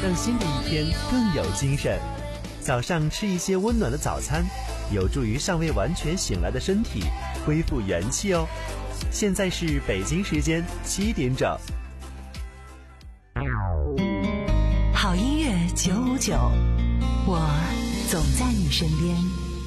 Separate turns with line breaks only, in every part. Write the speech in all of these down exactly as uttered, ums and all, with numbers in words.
让新的一天更有精神。早上吃一些温暖的早餐，有助于尚未完全醒来的身体恢复元气哦。现在是北京时间七点整。
好音乐九五九，我总在你身边。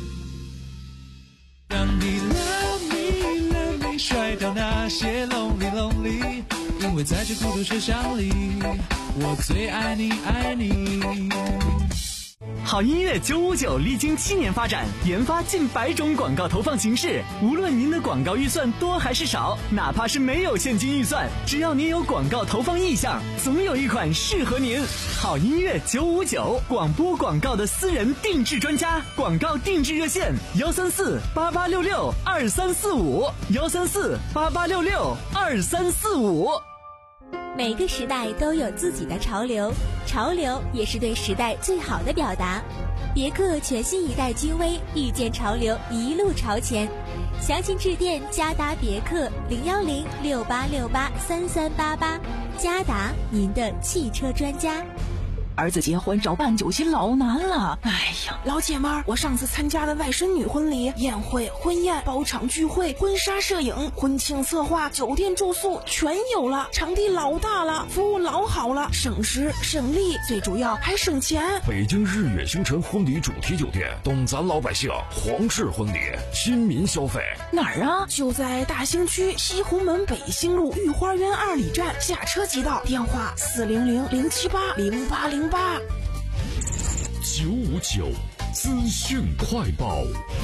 让你 love me love me 甩掉那些 lonely lonely， 因为在这孤独车厢里，我最爱你爱你。
好音乐九五九历经七年发展，研发近百种广告投放形式。无论您的广告预算多还是少，哪怕是没有现金预算，只要您有广告投放意向，总有一款适合您。好音乐九五九，广播广告的私人定制专家，广告定制热线幺三四八八六六二三四五幺三四八八六六二三四五。
每个时代都有自己的潮流，潮流也是对时代最好的表达。别克全新一代君威，遇见潮流，一路朝前。详情致电嘉达别克零幺零六八六八三三八八，嘉达，您的汽车专家。
儿子结婚找办酒席老难了，哎呀，老姐们儿，我上次参加的外甥女婚礼，宴会、婚宴、包场聚会、婚纱摄影、婚庆策划、酒店住宿全有了，场地老大了，服务老好了，省时省力，最主要还省钱。
北京日月星辰婚礼主题酒店，懂咱老百姓皇室婚礼，亲民消费。
哪儿啊？就在大兴区西湖门北兴路御花园二里站，下车即到，电话四零零零七八零八零八。
九五九资讯快报。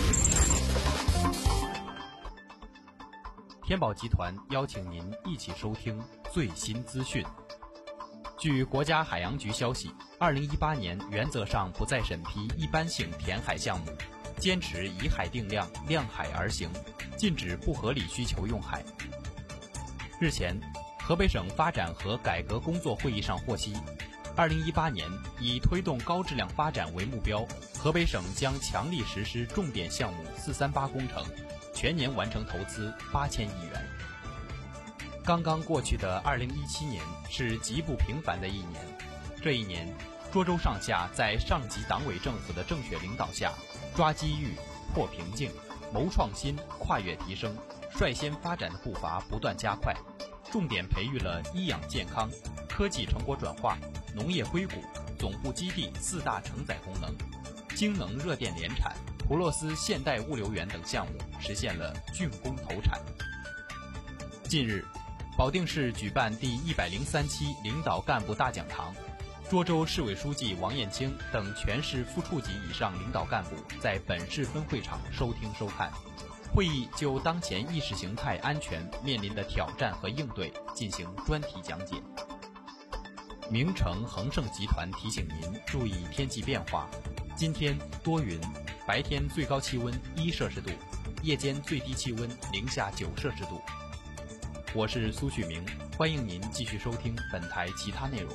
天宝集团邀请您一起收听最新资讯。据国家海洋局消息，二零一八年原则上不再审批一般性填海项目，坚持以海定量，量海而行，禁止不合理需求用海。日前，河北省发展和改革工作会议上获悉，二零一八年以推动高质量发展为目标，河北省将强力实施重点项目四三八工程，全年完成投资八千亿元。刚刚过去的二零一七年是极不平凡的一年，这一年，涿州上下在上级党委政府的正确领导下，抓机遇、破瓶颈、谋创新、跨越提升，率先发展的步伐不断加快，重点培育了医养健康、科技成果转化、农业硅谷、总部基地四大承载功能，氢能热电联产、普洛斯现代物流园等项目实现了竣工投产。近日，保定市举办第一百零三期领导干部大讲堂，涿州市委书记王艳清等全市副处级以上领导干部在本市分会场收听收看。会议就当前意识形态安全面临的挑战和应对进行专题讲解。名城恒盛集团提醒您注意天气变化，今天多云，白天最高气温一摄氏度，夜间最低气温零下九摄氏度。我是苏旭明，欢迎您继续收听本台其他内容。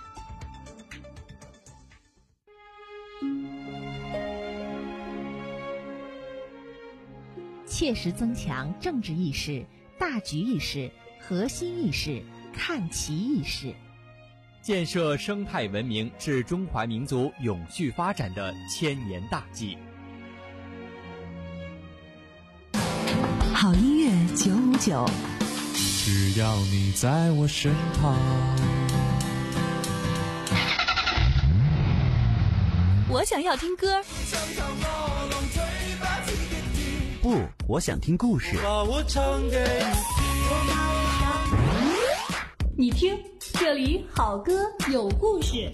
切实增强政治意识、大局意识、核心意识、看齐意识，
建设生态文明是中华民族永续发展的千年大计。
好音乐九五九，
只要你在我身旁。
我想要听歌。
不，我想听故事。
把我唱给
你听，你听，这里好歌有故事。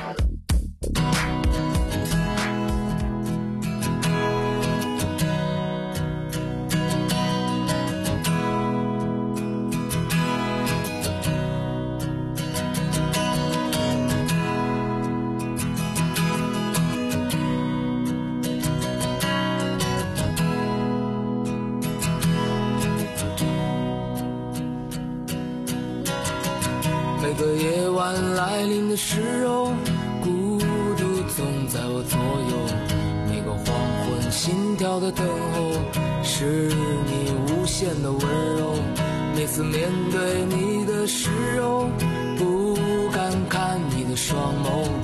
每个夜晚来临的时候，孤独总在我左右，每个黄昏心跳的等候，是你无限的温柔。每次面对你的时候，不敢看你的双眸，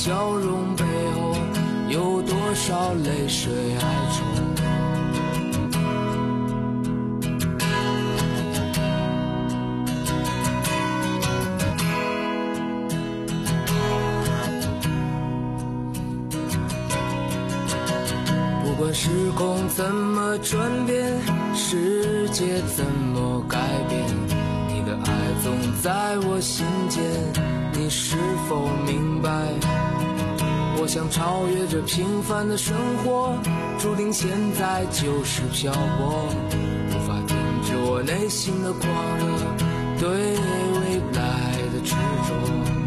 笑容背后有多少泪水哀愁。不管时空怎么转变，世界怎么改变，你的爱总在我心间，你是否明白？我想超越这平凡的生活，注定现在就是漂泊，无法停止我内心的狂热，对未来的执着。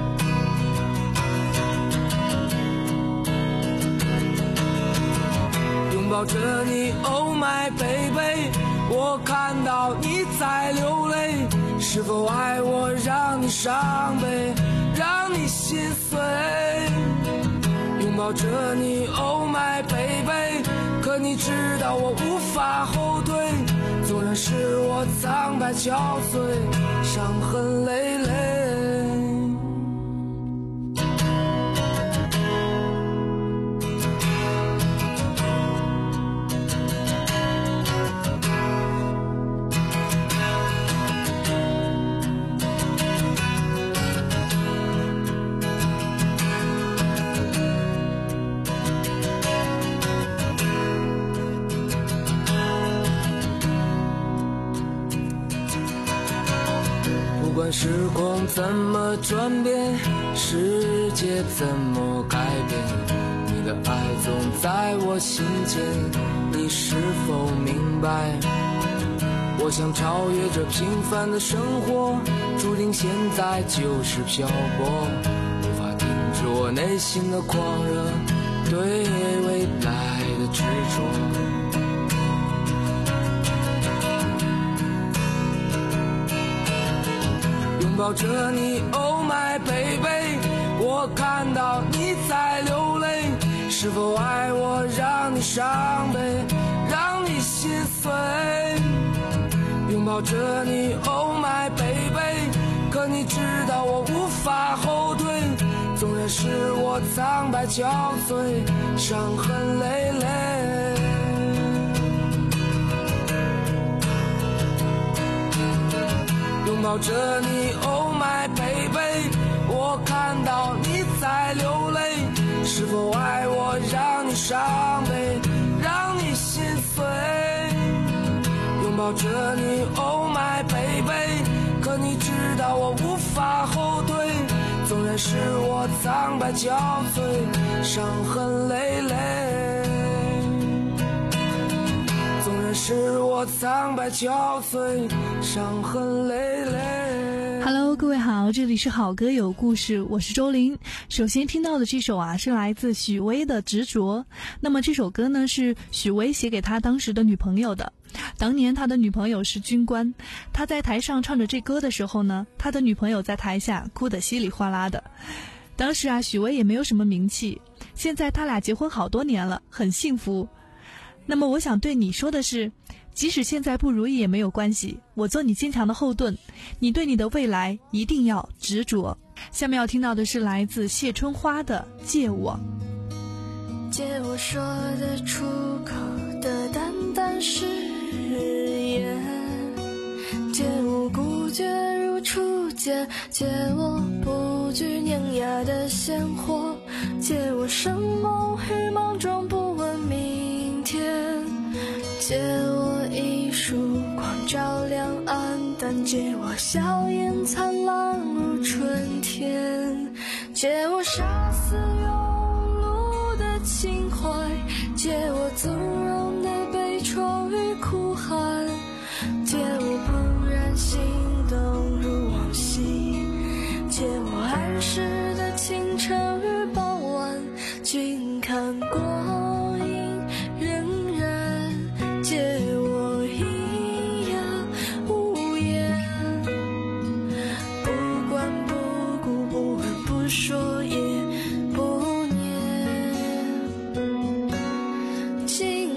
拥抱着你 Oh my baby， 我看到你在流泪，是否爱我让你伤悲，让你心碎。拥抱着你 Oh my baby， 可你知道我无法后退，纵然是我苍白憔悴，伤痕累累。不管时光怎么转变，世界怎么改变，你的爱总在我心间，你是否明白？我想超越这平凡的生活，注定现在就是漂泊，无法停止我内心的狂热，对未来的执着。拥抱着你 Oh my baby， 我看到你在流泪，是否爱我让你伤悲，让你心碎。拥抱着你 Oh my baby， 可你知道我无法后退，纵然是我苍白憔悴，伤痕累累。拥抱着你 Oh my baby， 我看到你在流泪，是否爱我让你伤悲，让你心碎。拥抱着你 Oh my baby， 可你知道我无法后退，纵然是我苍白憔悴，伤痕累累。纵然是我苍白憔悴，伤痕累累。
Hello， 各位好，这里是好歌有故事，我是周玲。首先听到的这首啊，是来自许巍的《执着》。那么这首歌呢，是许巍写给他当时的女朋友的。当年他的女朋友是军官，他在台上唱着这歌的时候呢，他的女朋友在台下哭得稀里哗啦的。当时啊，许巍也没有什么名气，现在他俩结婚好多年了，很幸福。那么我想对你说的是，即使现在不如意也没有关系，我做你坚强的后盾，你对你的未来一定要执着。下面要听到的是来自谢春花的《借我》。
借我说得出口的淡淡誓言，借我孤绝如初见，借我不惧碾压的鲜活，借我生猛与莽撞不问明天，借我一束光照亮暗淡，借我笑颜灿烂如春天，借我杀死庸碌的情怀，借我纵容的悲怆与哭喊，借我怦然心动如往昔，借我安适的清晨与傍晚，君看光阴荏苒，借我一夜无言，不管不顾不问不说也不念，今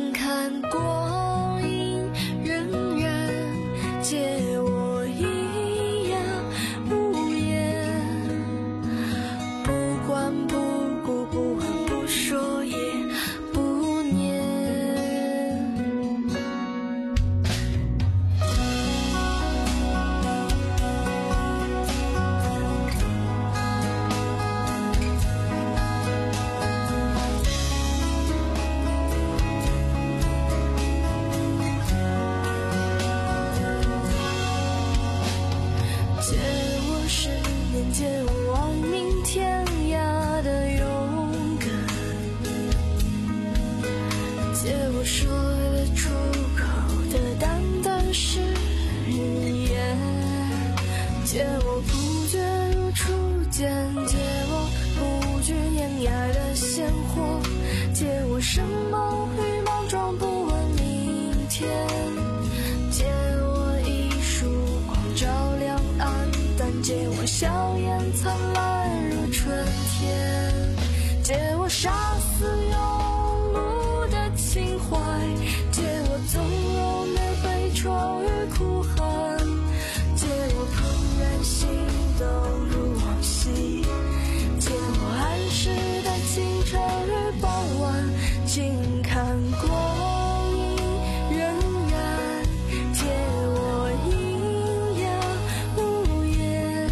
笑颜灿烂如春天，借我杀死庸碌的情怀，借我纵容的悲怆与哭喊，借我怦然心动如往昔，借我安适的清晨与傍晚，静看光阴荏苒，借我阴阳无言，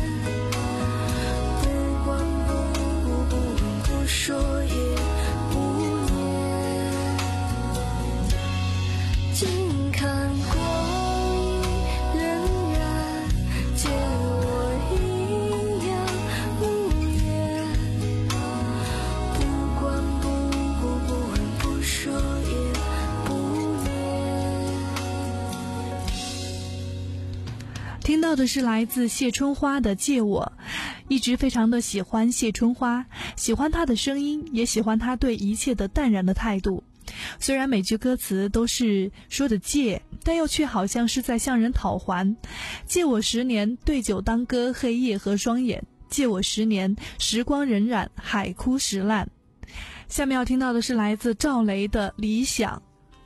不管不顾不问不说也不念，静看光阴荏苒，借我阴阳无言，不管不顾不问不说也不念。
听到的是来自谢春花的《借我》，一直非常的喜欢谢春花，喜欢她的声音，也喜欢她对一切的淡然的态度。虽然每句歌词都是说的借，但又却好像是在向人讨还。借我十年，对酒当歌，黑夜和双眼；借我十年，时光荏苒，海枯石烂。下面要听到的是来自赵雷的《理想》。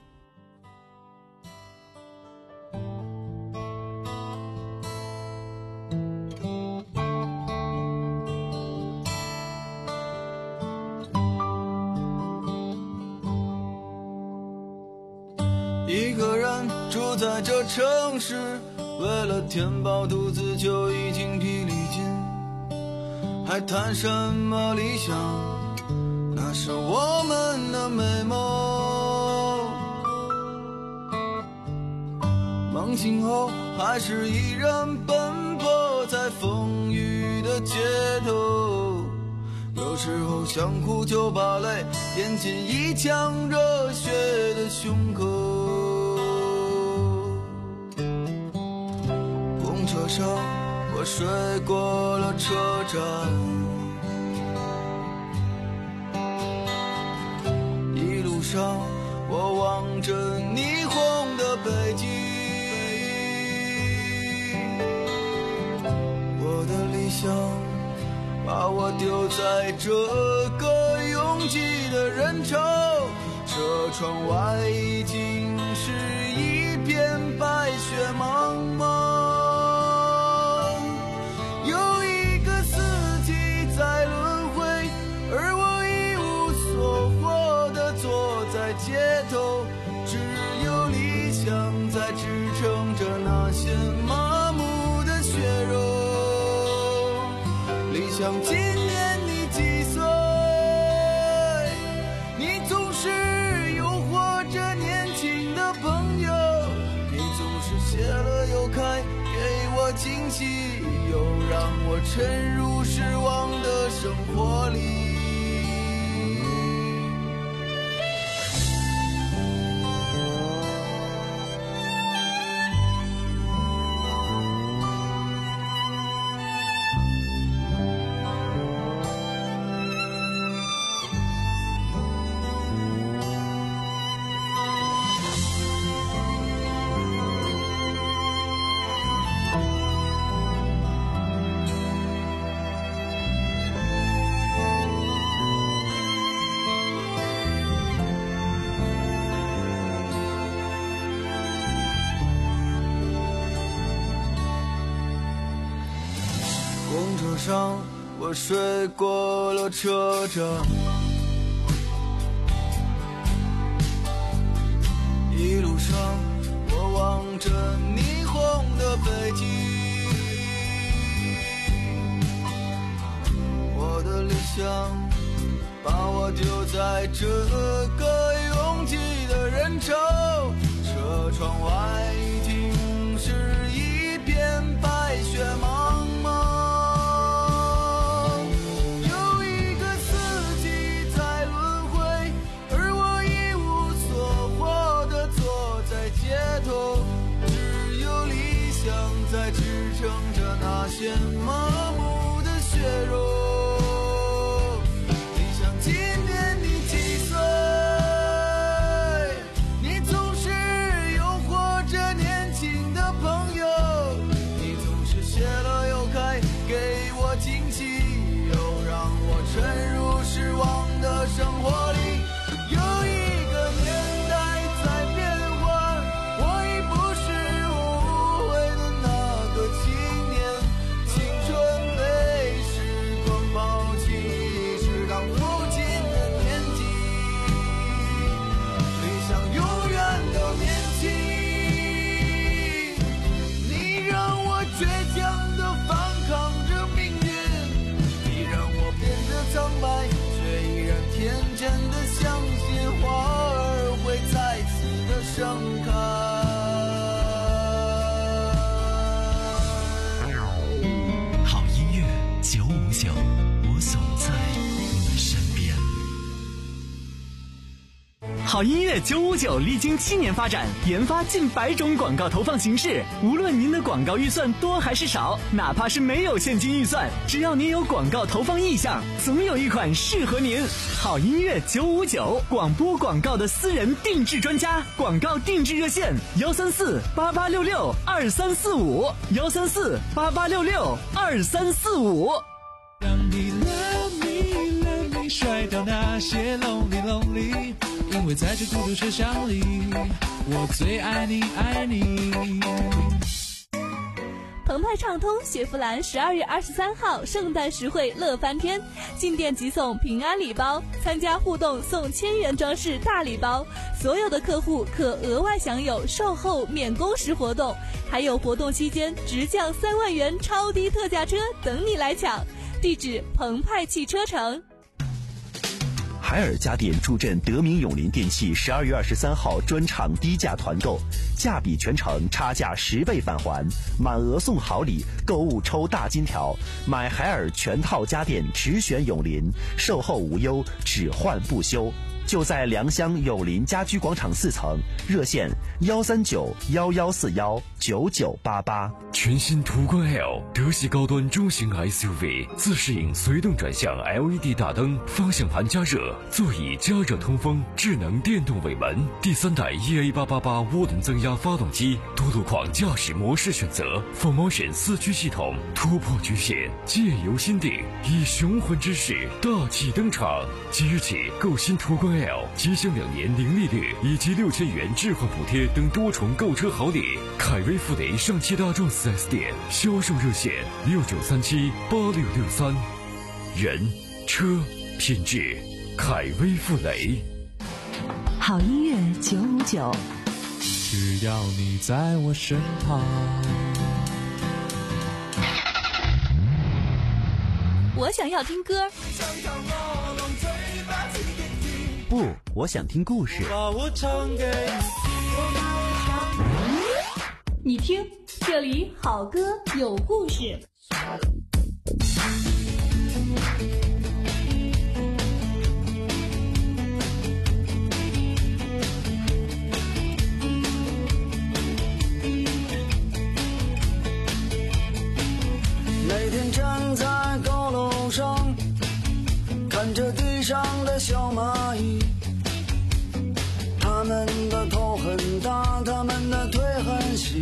一个人住在这城市，为了填饱肚子就已经疲力尽，还谈什么理想？那是我们的美梦。梦醒后还是一人奔波在风雨的街头，有时候想哭就把泪咽进一腔热血的胸口。公车上我睡过了车站，一路上我望着霓虹的北京，我的理想把我丢在这个拥挤的人潮，车窗外已经是一片白雪茫茫。有一个四季在轮回，而我一无所获地坐在街头，只有理想在支撑着那些麻木的血肉。理想今年你几岁？你总是诱惑着年轻的朋友，你总是谢了又开，给我惊喜，又让我沉入失望的生活里。公车上我睡过了车站，一路上我望着霓虹的北京，我的理想把我丢在这个拥挤的人潮，车窗外已经是一片白雪茫茫。在支撑着那些麻木的血肉。理想今年你几岁？你总是诱惑着年轻的朋友，你总是谢了又开，给
好音乐九五九历经七年发展，研发近百种广告投放形式。无论您的广告预算多还是少，哪怕是没有现金预算，只要您有广告投放意向，总有一款适合您。好音乐九五九，广播广告的私人定制专家，广告定制热线：幺三四八八六六二三四五，幺三四八八六六二三四五。
让你 love me love me 甩掉那些 lonely lonely， 因为在这孤独车厢里，我最爱你爱你。
澎湃畅通雪佛兰十二月二十三号圣诞实惠乐翻天，进店即送平安礼包，参加互动送千元装饰大礼包，所有的客户可额外享有售后免工时活动，还有活动期间直降三万元超低特价车等你来抢。地址：澎湃汽车城。
海尔家电助阵德明永林电器十二月二十三号专场低价团购，价比全程差价十倍返还，满额送好礼，购物抽大金条，买海尔全套家电只选永林，售后无忧，只换不修。就在良乡永林家居广场四层，热线幺三九幺幺四幺九九八八。
全新途观 L 德系高端中型 S U V， 自适应随动转向 L E D 大灯，方向盘加热，座椅加热通风，智能电动尾门，第三代 E A 八八八涡轮增压发动机，多路况驾驶模式选择 ，Full Motion 四驱系统，突破局限，借由心定，以雄浑之势大气登场。即日起购新途观 L， 即享两年零利率以及六千元置换补贴等多重购车好礼。凯威富雷上汽大众 四 S 店销售热线六九三七八六六三。人车品质，凯威富雷。
好音乐九五九，
只要你在我身旁。
我想要听歌。
不，我想听故事。
把我唱给
你听，这里好歌有故事。
那天站在高楼上，看着地上的小蚂蚁，它们的头很大，它们的腿很细，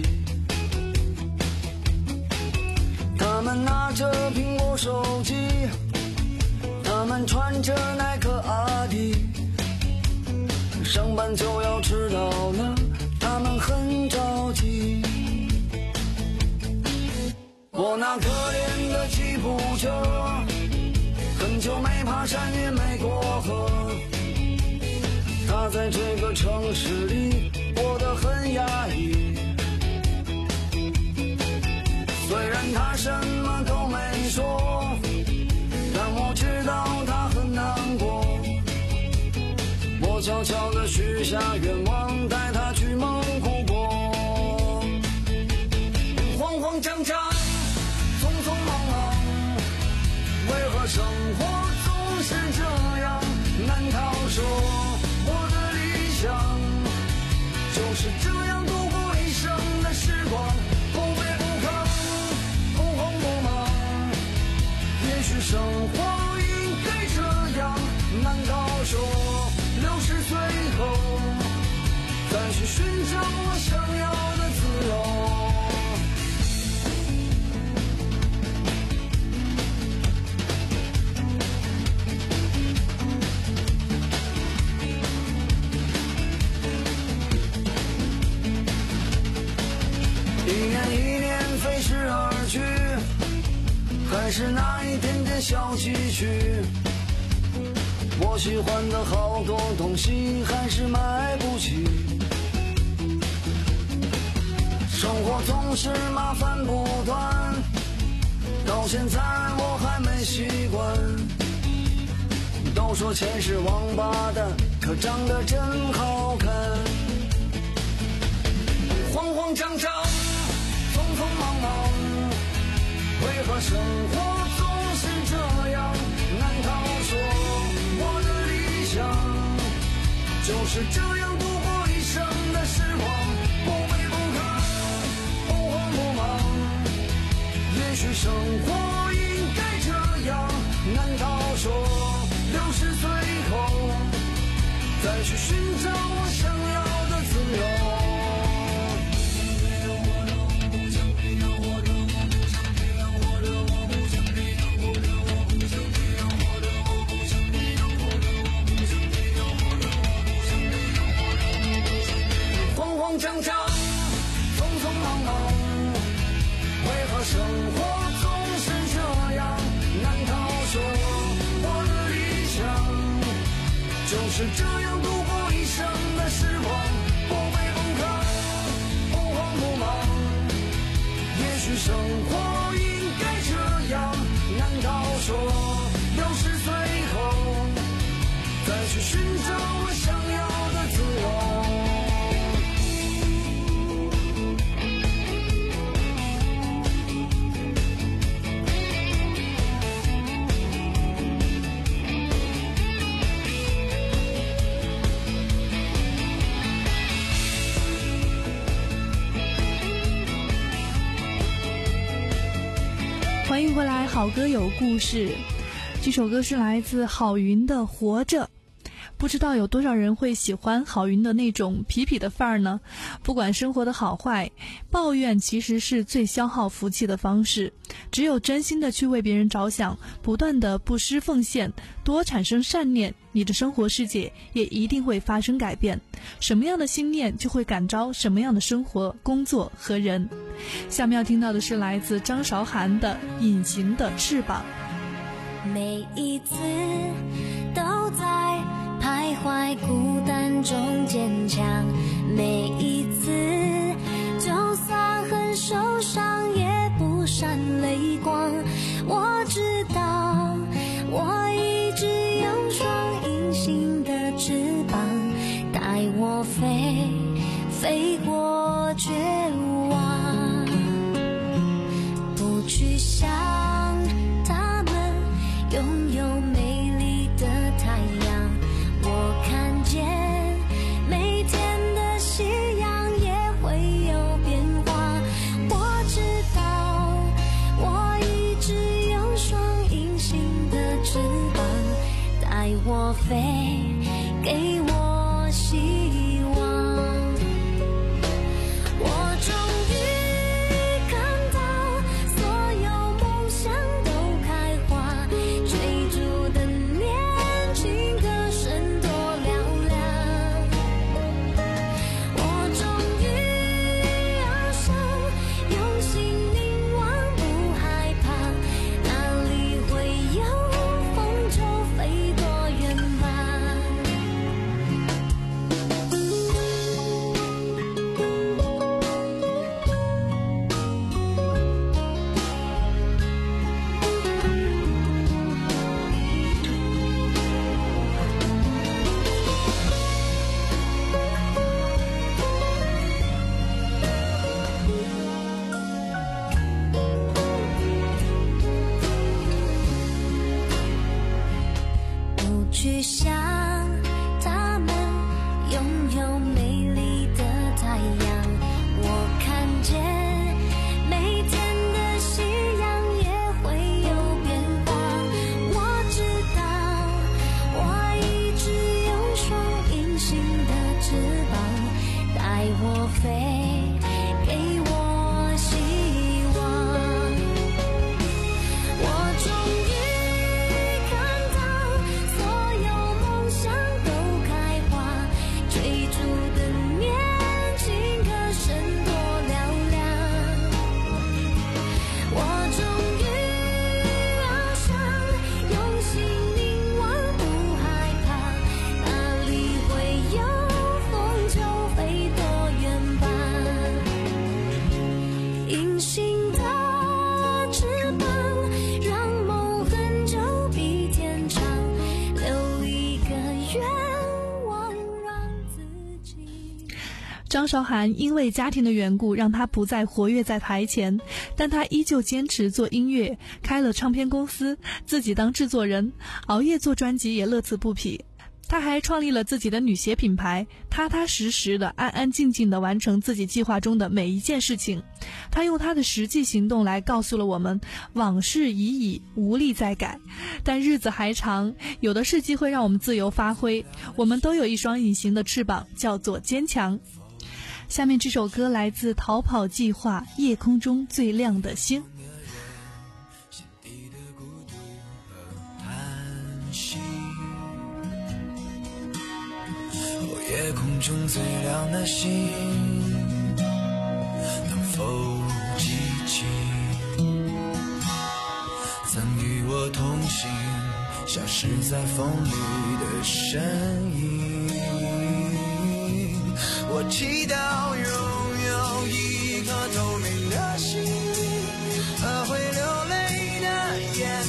它们拿着苹果手机，它们穿着耐克阿迪，上班就要迟到了，它们很着急。我那可怜的吉普车，很久没爬山也没过河，它在这个城市里过得很压抑。虽然它什么都没说，但我知道它很难过。我悄悄地许下愿望，带它去蒙古国。慌慌张张，匆匆忙忙，为何生活总是这样难逃说？我的理想就是这样度过一生的时光，不卑不亢，不慌不忙。也许生活应该这样，难道说六十岁后再去寻找我想要的自由？一年一年飞逝而去，还是那一点点小积蓄。我喜欢的好多东西还是买不起，生活总是麻烦不断，到现在我还没习惯。都说钱是王八蛋，可长得真好看。慌慌张张，匆匆忙忙，为何生活总是这样难逃说？我的理想就就是这样度过一生的时光，不卑不亢，不慌不忙。也许生活应该这样，难道说六十岁后再去寻找我想要的自由？慌张，匆匆忙忙，为何生活总是这样？难道说我的理想就是这样度过一生的时光？不卑不亢，不慌不忙。也许生活应该这样，难道说六十岁后再去寻找我想要的自由？
欢迎回来，好歌有故事。这首歌是来自郝云的《活着》。不知道有多少人会喜欢郝云的那种痞痞的范儿呢？不管生活的好坏，抱怨其实是最消耗福气的方式。只有真心的去为别人着想，不断的布施奉献，多产生善念，你的生活世界也一定会发生改变。什么样的心念就会感召什么样的生活、工作和人。下面要听到的是来自张韶涵的《隐形的翅膀》。
每一次都在徘徊孤单中坚强，每一次就算很受伤也不闪泪光。我知道我一直有双隐形的翅膀，带我飞，飞过绝望，不去想他们拥有美丽的太阳。我看见每天的夕阳也会有变化。我知道我一直有双隐形的翅膀，带我飞，给我希望。我终于看到所有梦想都开花，追逐的年轻歌声多嘹亮。我终于翱翔，用心凝望，不害怕，哪里会有风就飞多远吧。不去想他们拥有美丽的太阳。我看见每天的夕阳也会有变化。我知道我一直有双隐形的翅膀，带我飞，给我希望。我终于看到所有梦想都开花，追逐的年轻歌声多嘹亮。我终于翱翔，用心凝望，不害怕，哪里会有风就飞多远吧。隐形的翅膀让梦很久比天长，留一个愿望让自己。
张韶涵因为家庭的缘故，让她不再活跃在台前，但她依旧坚持做音乐，开了唱片公司，自己当制作人，熬夜做专辑也乐此不疲。 他还创立了自己的女鞋品牌，踏踏实实的、安安静静的完成自己计划中的每一件事情。他用他的实际行动来告诉了我们，往事已矣，无力再改，但日子还长，有的是机会让我们自由发挥。我们都有一双隐形的翅膀，叫做坚强。下面这首歌来自逃跑计划，夜空中最亮的星。
夜空中最亮的星，能否记起曾与我同行，消失在风里的身影？我祈祷拥有一颗透明的心灵和会流泪的眼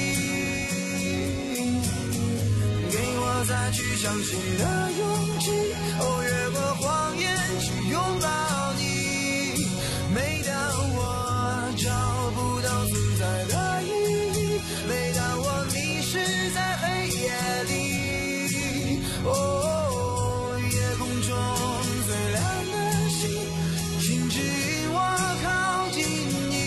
睛，给我再去相信的勇气，哦，越过谎言去拥抱你。每当我找不到存在的意义，每当我迷失在黑夜里，哦，夜空中最亮的星，请指引我靠近你。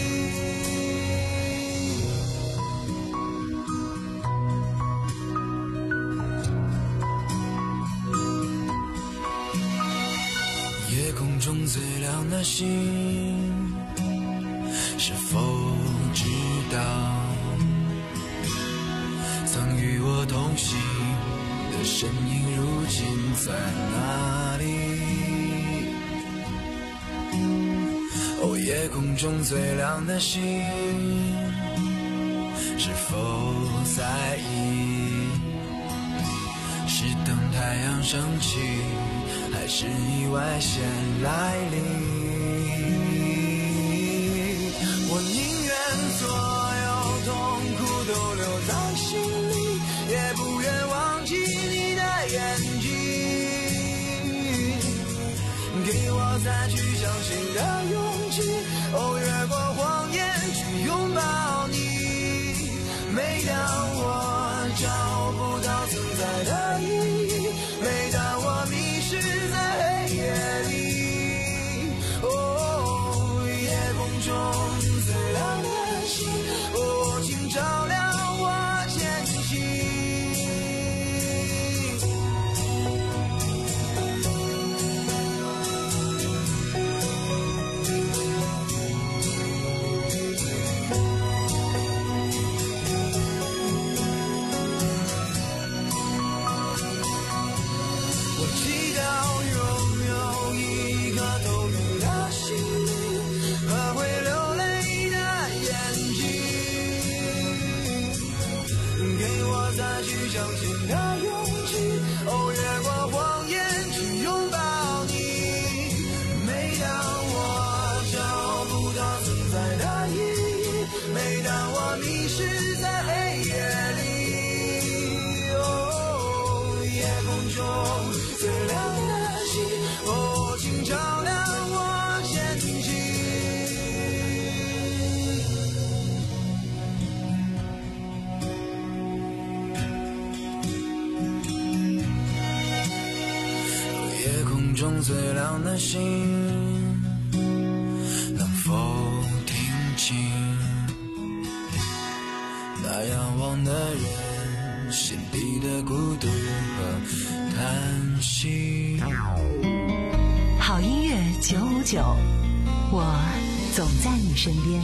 夜空中最亮的星，是否知道曾与我同行的身影如今在哪里？哦，夜空中最亮的星，是否在意是等太阳升起，还是意外先来临？我宁愿所有痛苦都留在心里，也不愿忘记你的眼睛，给我再去相信的勇气，哦，越过谎言去拥抱你。每当我找不到存在的意义，每当我迷失在黑夜里，哦，夜空中最亮的星，哦，请照亮我前行。我祈祷拥有一颗透明的心灵和会流泪的眼睛，给我再去相信的勇气，哦，越过谎言去拥抱你。每当我找不到存在的意义，每当我迷失在黑夜里，哦，夜空中最亮的星，哦，请照亮我前行。夜空中最亮的星，能否听清那仰望的人心底的孤独和叹息？
好音乐九五九，我总在你身边。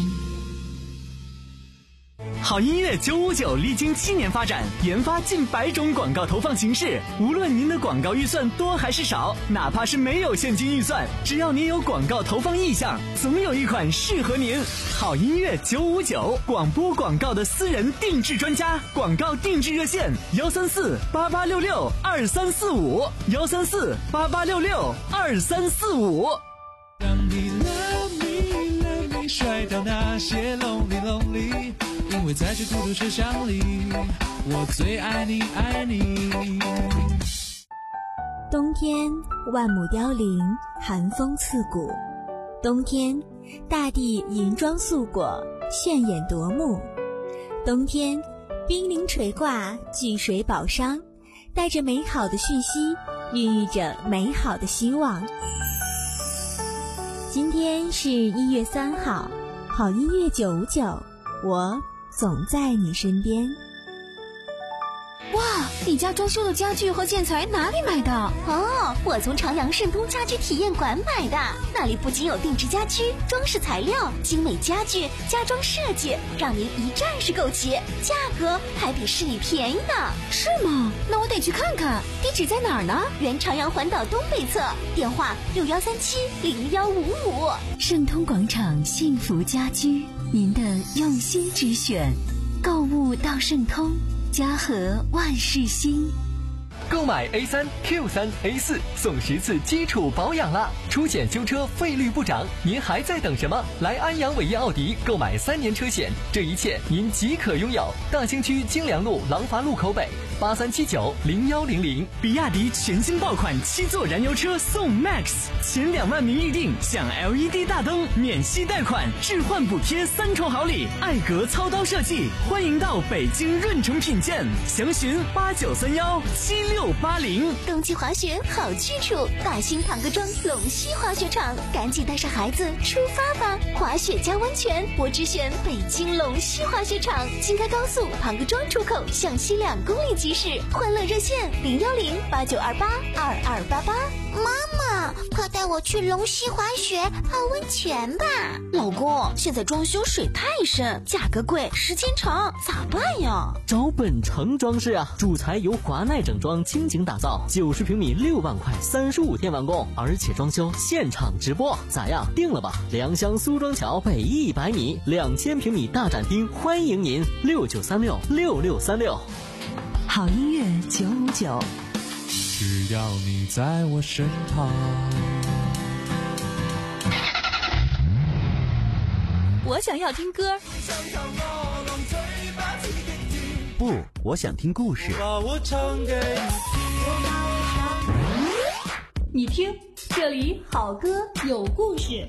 好音乐九五九历经七年发展，研发近百种广告投放形式。无论您的广告预算多还是少，哪怕是没有现金预算，只要您有广告投放意向，总有一款适合您。好音乐九五九，广播广告的私人定制专家，广告定制热线：幺三四八八六六二三四五，幺三四八八六六二三四五。
让你 love me love me 甩掉那些 lonely lonely，因为在这孤独车厢里，我最爱你爱你。
冬天万亩凋零，寒风刺骨。冬天大地银装素裹，炫眼夺目。冬天冰凌垂挂，聚水宝商， 带着美好的讯息，孕育着美好的希望。今天是一月三号，好音乐九五九，我总在你身边。
哇，你家装修的家具和建材哪里买的？
哦，我从朝阳盛东家居体验馆买的，那里不仅有定制家居、装饰材料、精美家具、家装设计，让您一站式购齐，价格还比市里便宜呢。
是吗？那我得去看看。地址在哪儿呢？
原朝阳环岛东北侧，电话六幺三七零幺五五。
盛通广场幸福家居，您的用心之选，购物到盛通。家和万事兴。
购买 A 三 Q 三 A 四送十次基础保养啦！出险修车费率不涨，您还在等什么？来安阳伟业奥迪购买三年车险，这一切您即可拥有。大兴区京良路廊坊路口北八三七九零幺零零。
比亚迪全新爆款七座燃油车送 Max， 前两万名预定享 L E D 大灯，免息贷款，置换补贴三重好礼，艾格操刀设计，欢迎到北京润城品鉴，详询八九三幺七六八零。
冬季滑雪好去处，大兴庞各庄龙溪滑雪场，赶紧带上孩子出发吧！滑雪加温泉，我只选北京龙溪滑雪场，京开高速庞各庄出口向西两公里即市，欢乐热线零幺零八九二八二二八八。
妈妈，快带我去龙溪滑雪泡温泉吧！
老公，现在装修水太深，价格贵，时间长，咋办呀？
找本城装饰啊，主材由华奈整装倾情打造，九十平米六万块，三十五天完工，而且装修现场直播，咋样？定了吧！良乡苏庄桥北一百米，两千平米大展厅，欢迎您！六九三六六六三六。
好音乐九五九。
只要你在我身旁。
我想要听歌。
不，我想听故事。
把我唱给
你听，这里好歌有故事。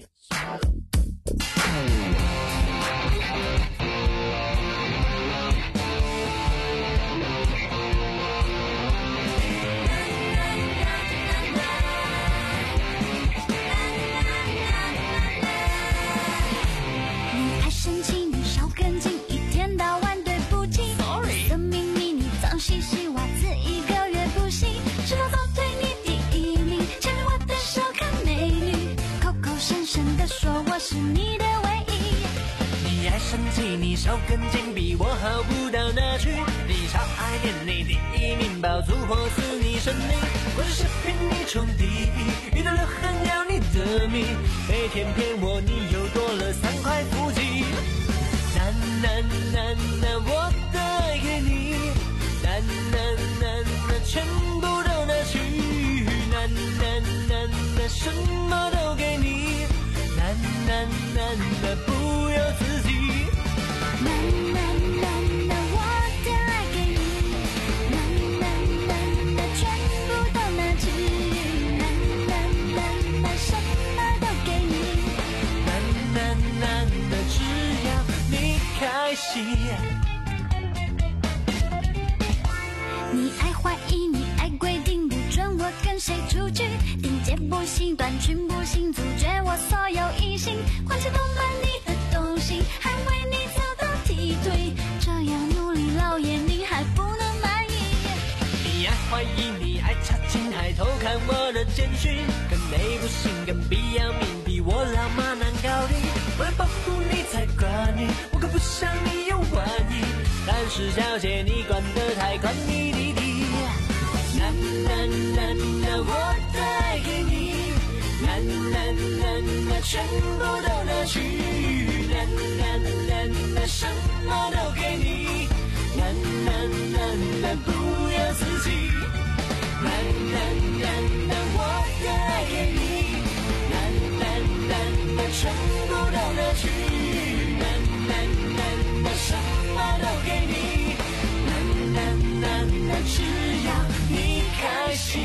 生气你少干净，一天到晚对不起。Sorry， 的秘密你脏兮兮，袜子一个月不洗。是否早对你第一名？牵着我的手看美女，口口声声的说我是你的唯一。
你爱生气，你少干净，比我好不到哪去。你超爱念你第一名，爆粗或是你生命。我是视频你冲第一，遇到了很要你的命，每天骗我你又多了三块腹肌。难难难难，我的爱给你，难难难难，全部都拿去，难难难难，什么都给你，难难难难，不由自己，
难难难难，我的爱给你，难难难难，全部都拿去，难难难难，什么都给你，
难难难难，只要你开心。
你爱怀疑，你爱规定，不准我跟谁出去，顶尖不行，短裙不行，阻绝我所有异性，换成动漫里的东西，还为你走到踢腿，这样努力老爷你还不能满意。
你爱怀疑，你爱查寝，还偷看我的简讯，更美不行，更必要命，比我老妈难搞定。为了保护你才管你，我可不想你有万一。但是小姐你管得太宽，你弟弟。难难难难，我的爱给你，难难难难，全部都拿去，难难难难，什么都给你，难难难难，不由自己，难难难难，我的爱给你，难难难难，全部都拿去，难难难难，什么都给你，难难难难，只要你开心。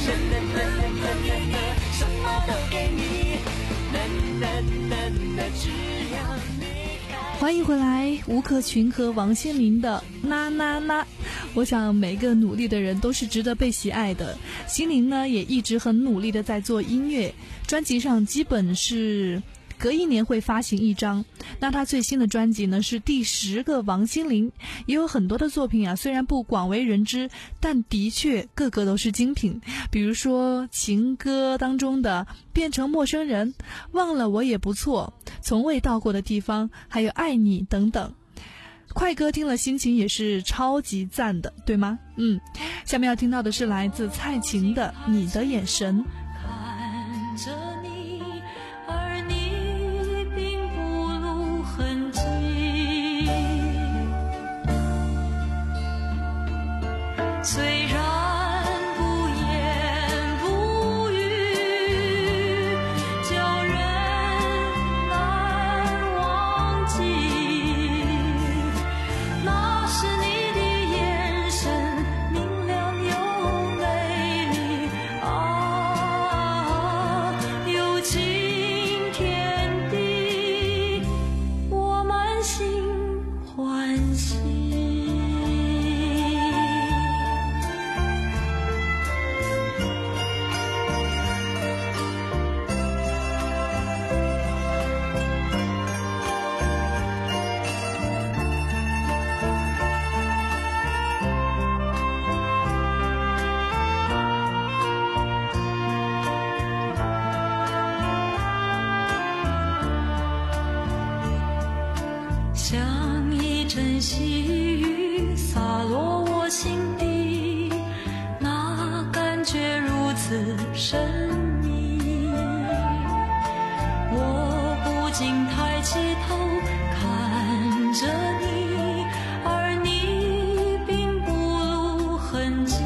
什么都给你，只要你。
欢迎回来，吴克群和王心凌的啦啦啦。我想每个努力的人都是值得被喜爱的。心凌呢也一直很努力的在做音乐，专辑上基本是隔一年会发行一张。那他最新的专辑呢是第十个王心凌，也有很多的作品啊，虽然不广为人知，但的确个个都是精品。比如说情歌当中的变成陌生人，忘了我也不错，从未到过的地方，还有爱你等等。快歌听了心情也是超级赞的，对吗？嗯，下面要听到的是来自蔡琴的你的眼神。
看着你，而你并不露痕迹，虽然不言不语，叫人难忘记。那是你的眼神，明亮又美丽啊，有情天地，我满心欢喜。像一阵细雨洒落我心底，那感觉如此神秘，我不禁抬起头看着你，而你并不露痕迹，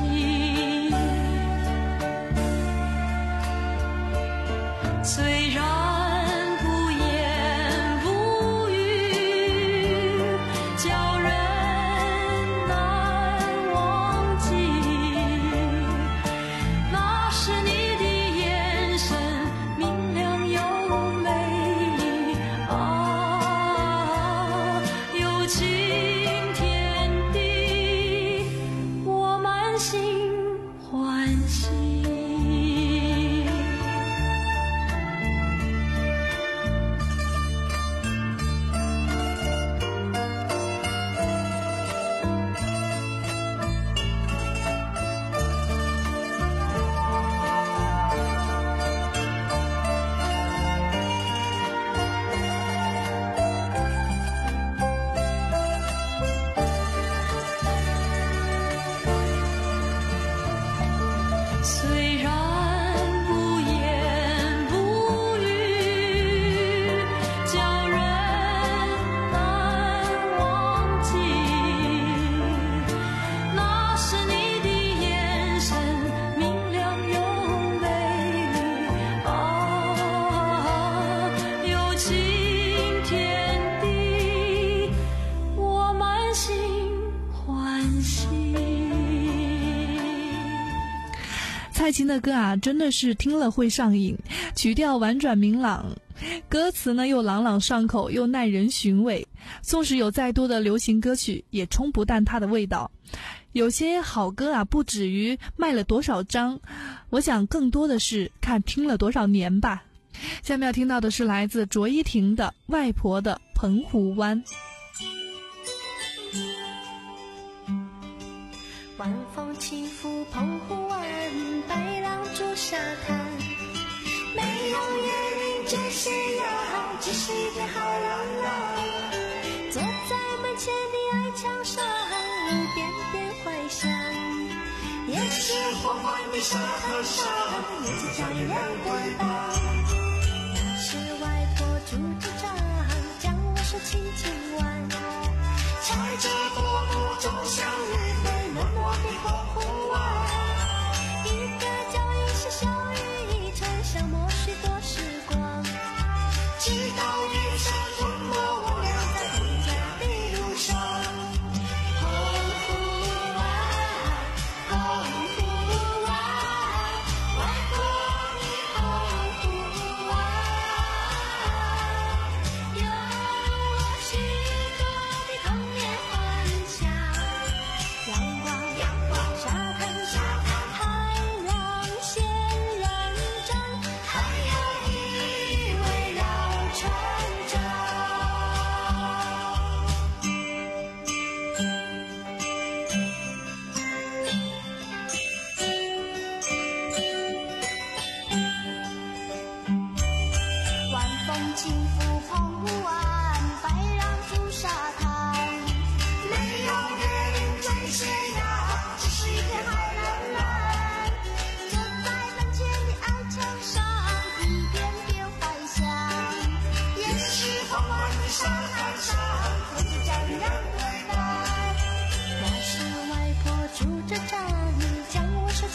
虽然
蔡琴的歌啊，真的是听了会上瘾，曲调婉转明朗，歌词呢又朗朗上口，又耐人寻味。纵使有再多的流行歌曲，也冲不淡它的味道。有些好歌啊，不止于卖了多少张，我想更多的是看听了多少年吧。下面要听到的是来自卓依婷的《外婆的澎湖湾》。
晚风轻拂澎湖湾，白浪逐沙滩，没有夜明这些呀，只是一片好热闹。坐在门前的矮墙上，路边边怀想，也是黄昏的沙滩上，夜景将你亮光大。是外婆拄着杖，将我手轻轻挽，踩着薄暮中相遇的暖暖的澎湖湾，一个脚印是小雨一串，消磨许多时光，直到雨声吞没我俩在回家的路上。澎湖湾，澎湖湾，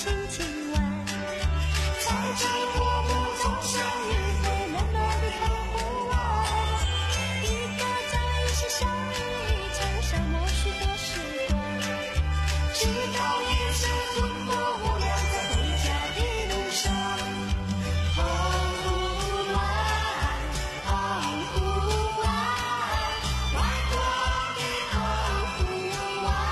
轻轻吻，在这落幕中相遇，最暖暖的澎湖湾，一个在一起相遇，曾消磨许多时光，直到夜色昏蒙无亮，在回家的路上。澎湖湾，澎湖湾，外国的澎湖湾，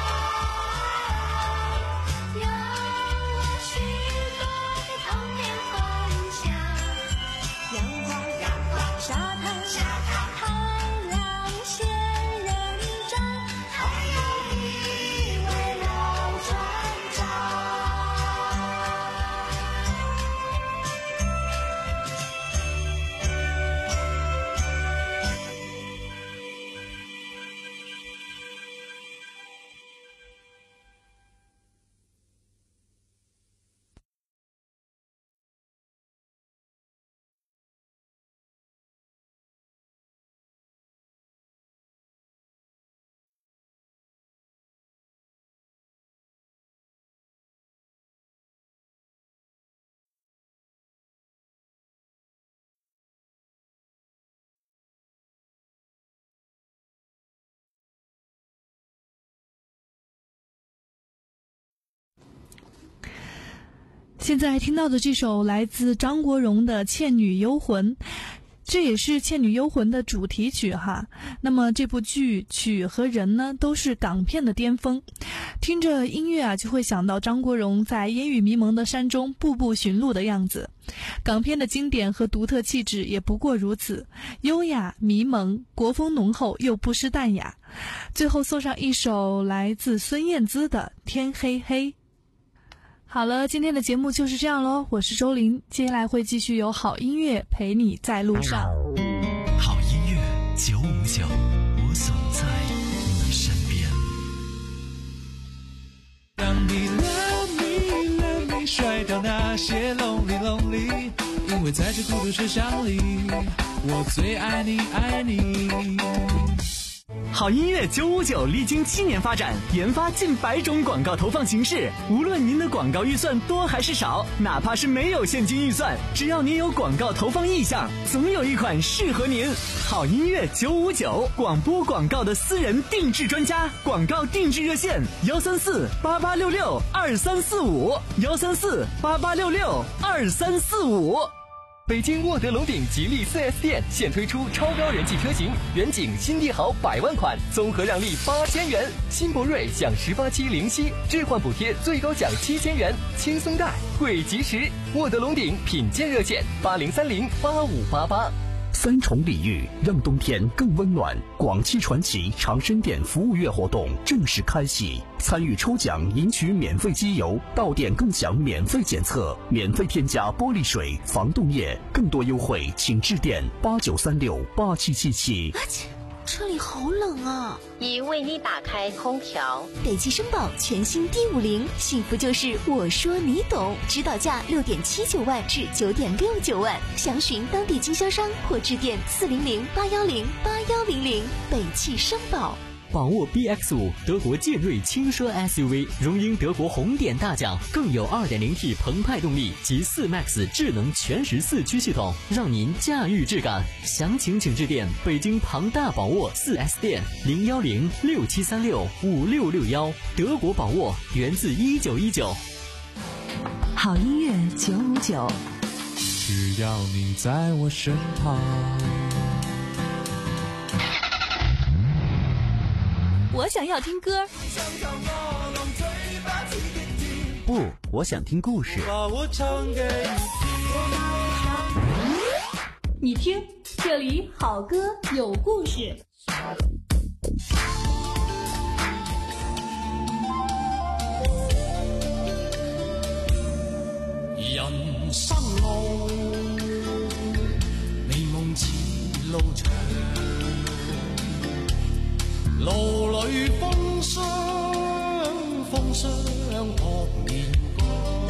有我许多的童年幻想。阳光，阳光，沙滩，沙滩，海浪仙人掌，还有一位老船长。
现在听到的这首来自张国荣的《倩女幽魂》，这也是《倩女幽魂》的主题曲哈。那么这部剧曲和人呢都是港片的巅峰，听着音乐啊就会想到张国荣在烟雨迷蒙的山中步步寻路的样子。港片的经典和独特气质也不过如此，优雅迷蒙，国风浓厚又不失淡雅。最后送上一首来自孙燕姿的《天黑黑》。好了，今天的节目就是这样咯，我是周玲，接下来会继续有好音乐陪你在路上。
好音乐九五九，我总在你身边。
让你 love me love me 甩掉那些 lonely lonely， 因为在这孤独车厢里，我最爱你爱你。
好音乐九五九历经七年发展，研发近百种广告投放形式。无论您的广告预算多还是少，哪怕是没有现金预算，只要您有广告投放意向，总有一款适合您。好音乐九五九，广播广告的私人定制专家，广告定制热线：幺三四八八六六二三四五，幺三四八八六六二三四五。
北京沃德龙鼎吉利 四 S 店现推出超高人气车型，远景新帝豪百万款，综合让利八千元；新博瑞享十八期零息，置换补贴最高享七千元，轻松贷，贵及时。沃德龙鼎品鉴热线：八零三零八五八八。
三重礼遇，让冬天更温暖。广汽传祺长生店服务月活动正式开启，参与抽奖赢取免费机油，到店更享免费检测，免费添加玻璃水、防冻液，更多优惠请致电八九三六八七七七。
车里好冷啊！
已为你打开空调。
北汽绅宝全新 D 五零，幸福就是我说你懂，指导价六点七九万至九点六九万，详询当地经销商或致电四零零八幺零八幺零零。北汽绅宝。
宝沃 B X 五 德国剑锐轻奢 S U V 荣膺德国红点大奖，更有 二点零 T 澎湃动力及四 Max 智能全时四驱系统，让您驾驭质感。详情请致电北京庞大宝沃 四 S 店零幺零六七三六五六六幺。德国宝沃源自一九一九。
好音乐九五九，
只要你在我身旁。
我想要听歌，
不，我想听故事。
把我唱给
你听，这里好歌有故事。
人生路，美夢似路長。路裏風霜，風霜撲面光，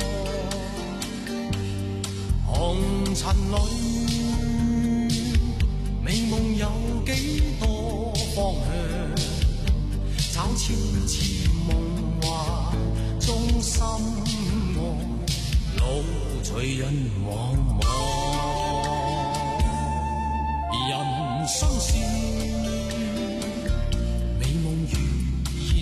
紅塵裏，美夢有幾多方向？找千次夢幻中心愛。 路隨人茫茫，人生是美夢如熱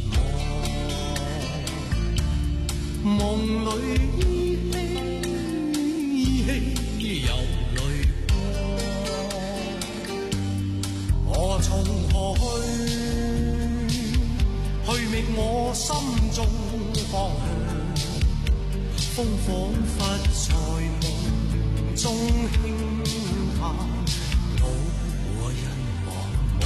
望，夢裏依稀依稀有淚光，我從何去？去覓我心中方向。風彷彿在夢中輕嘆，路和人茫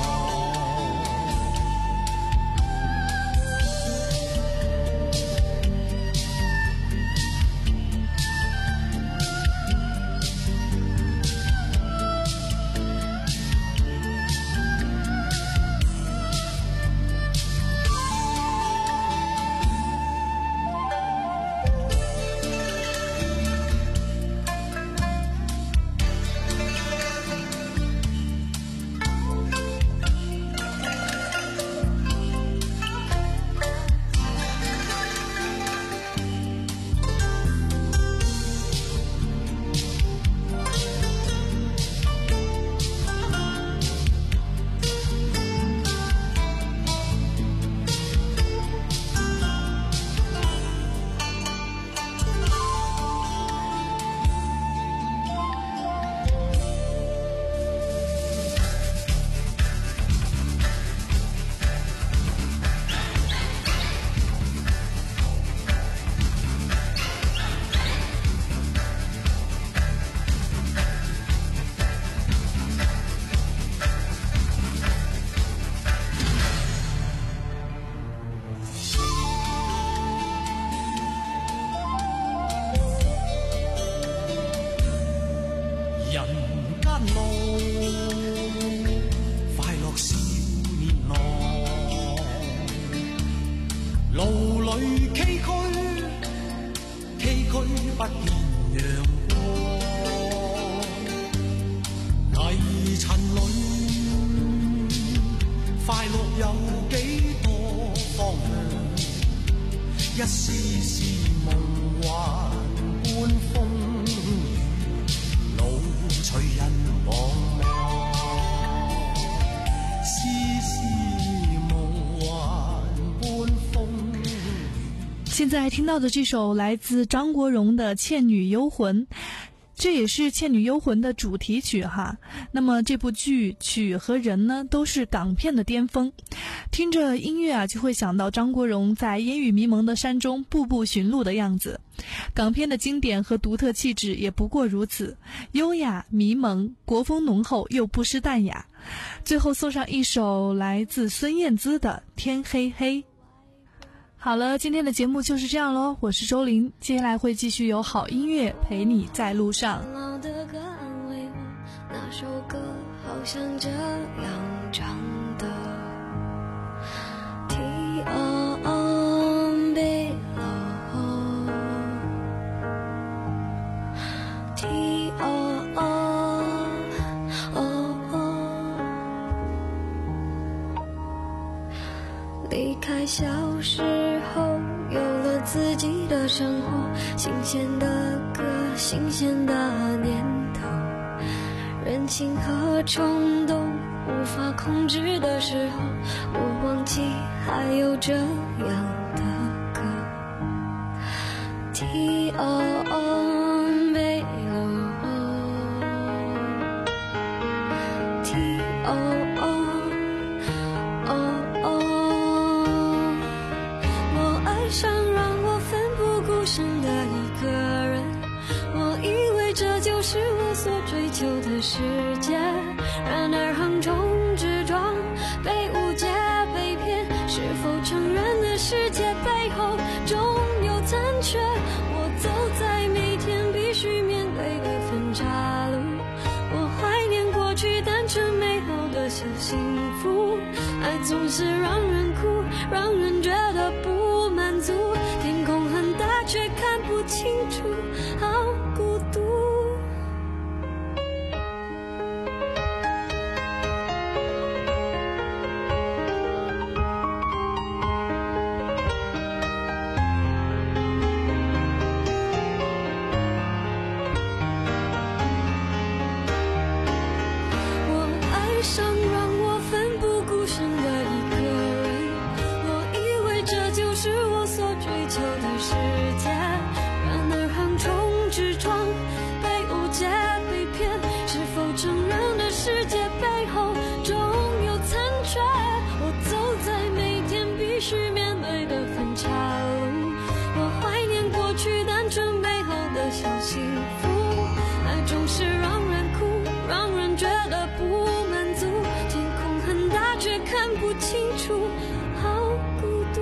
现在听到的这首来自张国荣的《倩女幽魂》，这也是《倩女幽魂》的主题曲哈。那么这部剧曲和人呢都是港片的巅峰，听着音乐啊就会想到张国荣在烟雨迷蒙的山中步步寻路的样子。港片的经典和独特气质也不过如此，优雅迷蒙，国风浓厚又不失淡雅。最后送上一首来自孙燕姿的《天黑黑》。好了，今天的节目就是这样咯，我是周玲，接下来会继续有好音乐陪你在路上。
老的歌安慰我，那首歌好像这样唱的 T O O B O T O O 离开小时候有了自己的生活，新鲜的歌，新鲜的念头，任性和冲动无法控制的时候，我忘记还有这样的歌 T O O 贝罗 T O O想让我奋不顾身的一个人，我以为这就是我所追求的世界，然而横冲直撞，被误解被骗，是否承认了世界背后总有残缺？我走在每天必须面对的分岔路，我怀念过去单纯美好的小幸福，爱总是让人哭，让人觉得不满足，天空很大却看不清楚，好孤独。
小幸福，爱总是让人哭，让人觉得不满足，天空很大却看不清楚，好孤独。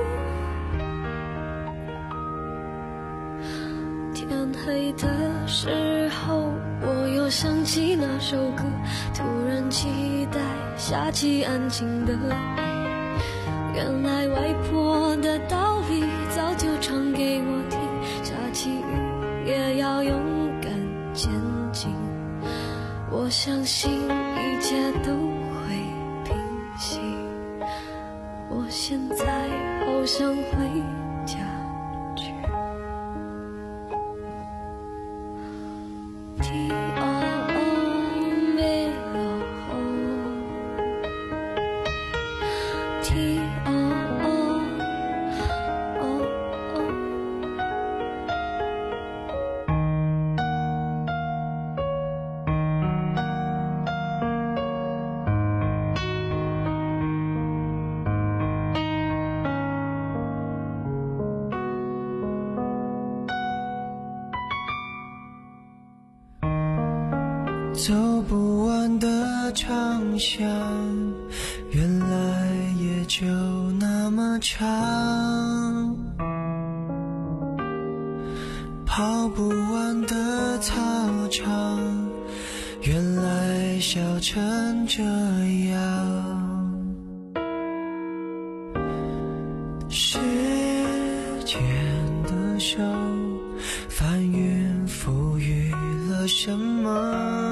天黑的时候，我又想起那首歌，突然期待下起安静的雨。原来外婆的道理早就唱给我听，下起雨也要勇敢前进。我相信一切都会平息。我现在好想回家去。
走不完的长巷，原来也就那么长。跑不完的操场，原来笑成这样。时间的手翻云覆雨了什么？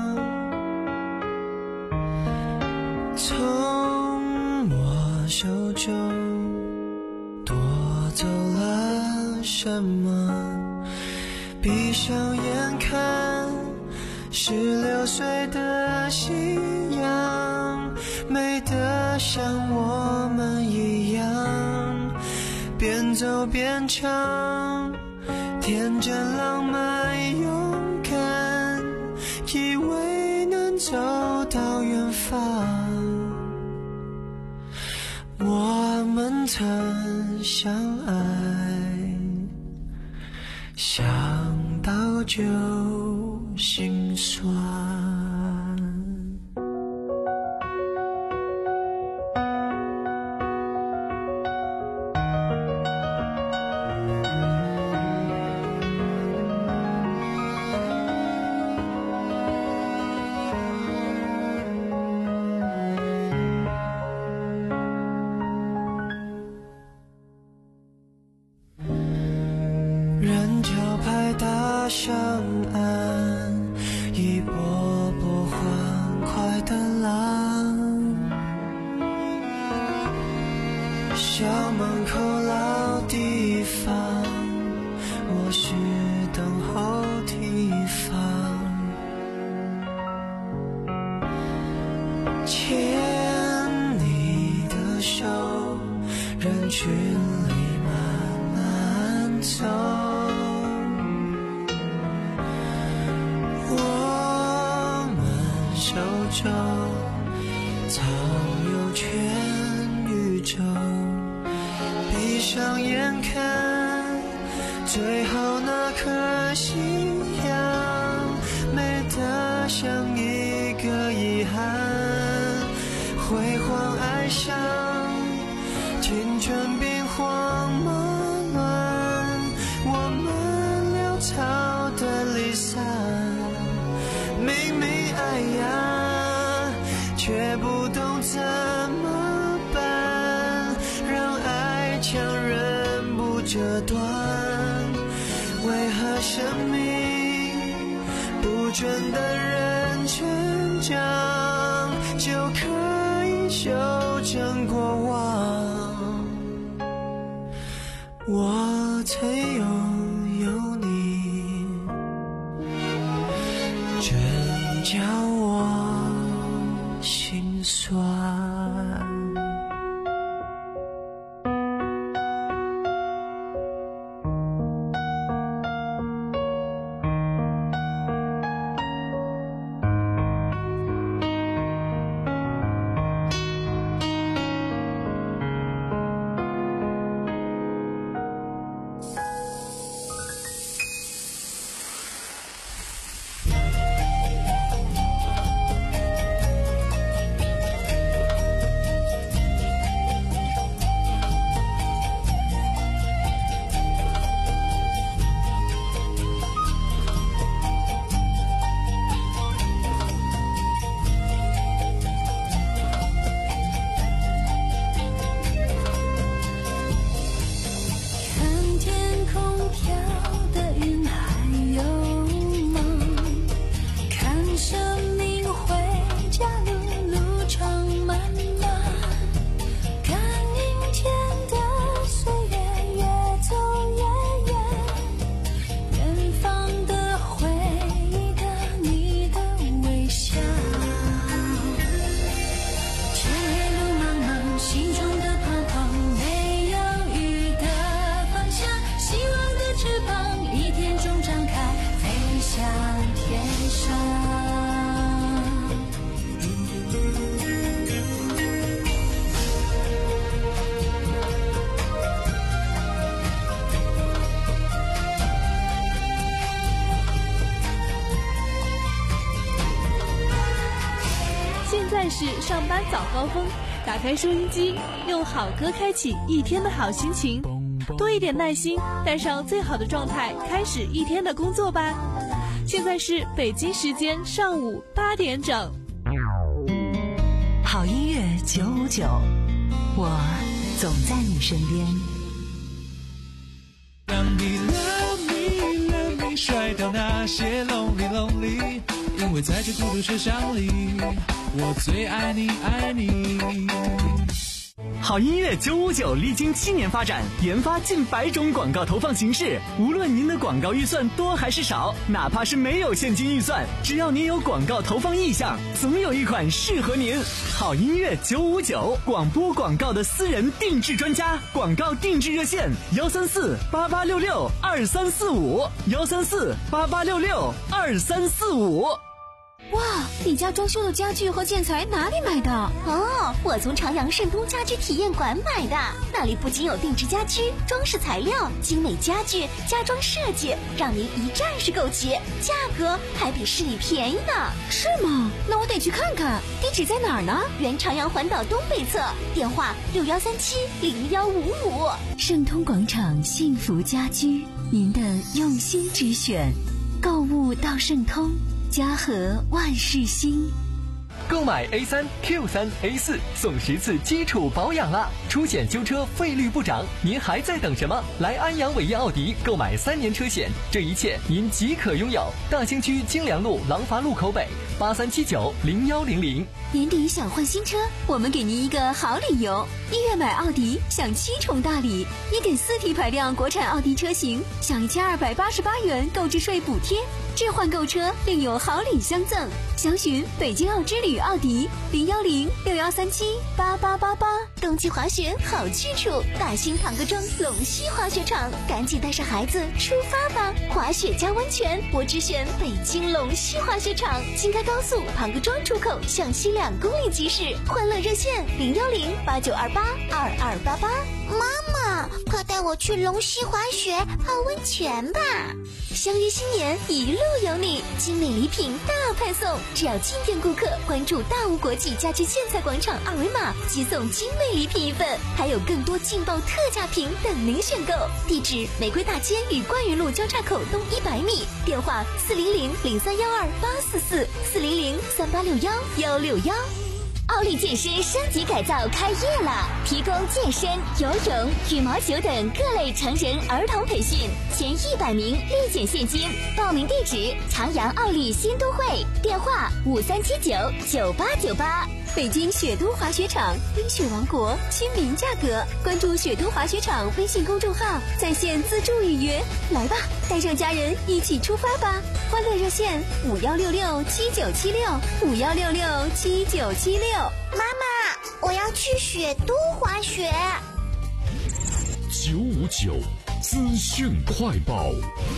从我手中夺走了什么？闭上眼看十六岁的夕阳，美得像我们一样，边走边唱，天真浪漫勇敢，以为能走到远方。我们曾相爱，想到就心酸。人潮拍打上岸，一波波欢快的浪。校门口老地方，我是等候地方。牵你的手，人群里慢慢走。手中藏有全宇宙，闭上眼看最后那颗夕阳，美得像一个遗憾。辉煌爱上青春兵荒马乱，我们潦草的离散，明明爱呀，却不懂怎么办，让爱强忍不折断。为何生命不准等人成长，就可以修正过往？我曾拥有你，真叫我心酸。
在是上班早高峰，打开收音机，用好歌开启一天的好心情，多一点耐心，带上最好的状态，开始一天的工作吧。现在是北京时间上午八点整。
好音乐九五九，我总在你身边。
让你 love me love me 甩掉那些 lonely lonely， 因为在这孤独车厢里，我最爱你爱你。
好音乐九五九历经七年发展，研发近百种广告投放形式。无论您的广告预算多还是少，哪怕是没有现金预算，只要您有广告投放意向，总有一款适合您。好音乐九五九，广播广告的私人定制专家，广告定制热线：幺三四八八六六二三四五，幺三四八八六六二三四五。
哇，你家装修的家具和建材哪里买的？
哦，我从朝阳盛东家居体验馆买的，那里不仅有定制家居、装饰材料、精美家具、家装设计，让您一站式购齐，价格还比市里便宜呢。
是吗？那我得去看看。地址在哪儿呢？
原朝阳环岛东北侧，电话六幺三七零幺五五。
盛通广场幸福家居，您的用心之选，购物到盛通。家和万事兴。
购买 A 三 Q 三 A 四送十次基础保养啦！出险修车费率不涨，您还在等什么？来安阳伟业奥迪购买三年车险，这一切您即可拥有。大兴区金良路廊坊路口北八三七九零幺零零。
年底想换新车，我们给您一个好理由。一月买奥迪享七重大礼，一点四 T 排量国产奥迪车型享一千二百八十八元购置税补贴，置换购车另有好礼相赠。详询北京奥之旅奥迪零幺零六幺三七八八八八。
冬季滑雪好去处，大兴唐各庄龙溪滑雪场，赶紧带上孩子出发吧！滑雪加温泉，我只选北京龙溪滑雪场，京开高速唐各庄出口向西两公里即驶。欢乐热线零幺零八九二八二二八八。
妈妈，快带我去龙溪滑雪泡温泉吧！
相约新年，一路有你，精美礼品大派送，只要进店顾客关注大吴国际家居建材广场二维码，即送精美礼品一份，还有更多劲爆特价品等您选购。地址：玫瑰大街与冠云路交叉口东一百米，电话：四零零零三幺二八四四四零零三八六幺幺六幺。奥利健身升级改造开业了，提供健身、游泳、羽毛球等各类成人儿童培训，前一百名立减现金。报名地址：朝阳奥利新都会，电话五三七九九八九八。北京雪都滑雪场，冰雪王国，亲民价格。关注雪都滑雪场微信公众号，在线自助预约。来吧，带上家人一起出发吧！欢乐热线五幺六六七九七六五幺六六七九七六。
妈妈，我要去雪都滑雪。
九五九资讯快报。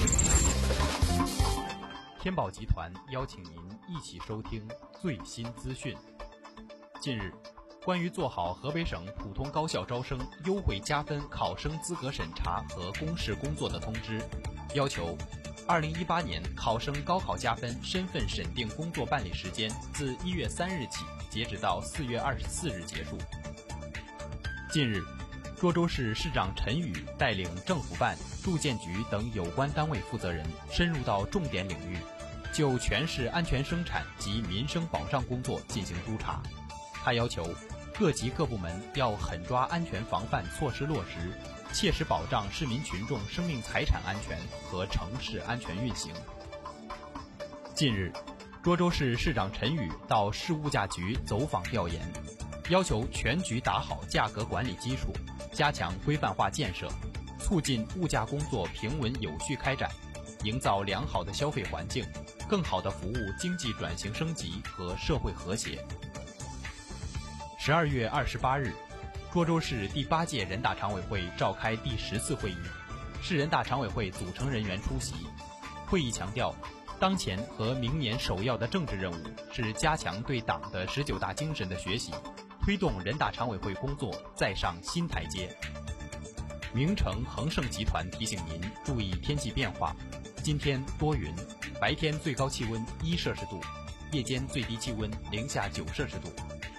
天宝集团邀请您一起收听最新资讯。近日，关于做好河北省普通高校招生优惠加分考生资格审查和公示工作的通知，要求二零一八年考生高考加分身份审定工作办理时间自一月三日起截止到四月二十四日结束。近日，涿州市市长陈宇带领政府办、住建局等有关单位负责人深入到重点领域，就全市安全生产及民生保障工作进行督查。他要求各级各部门要狠抓安全防范措施落实，切实保障市民群众生命财产安全和城市安全运行。近日，涿州市市长陈宇到市物价局走访调研，要求全局打好价格管理基础，加强规范化建设，促进物价工作平稳有序开展，营造良好的消费环境，更好地服务经济转型升级和社会和谐。十二月二十八日，涿州市第八届人大常委会召开第十次会议，市人大常委会组成人员出席。会议强调，当前和明年首要的政治任务是加强对党的十九大精神的学习，推动人大常委会工作再上新台阶。名城恒盛集团提醒您注意天气变化，今天多云，白天最高气温一摄氏度，夜间最低气温零下九摄氏度。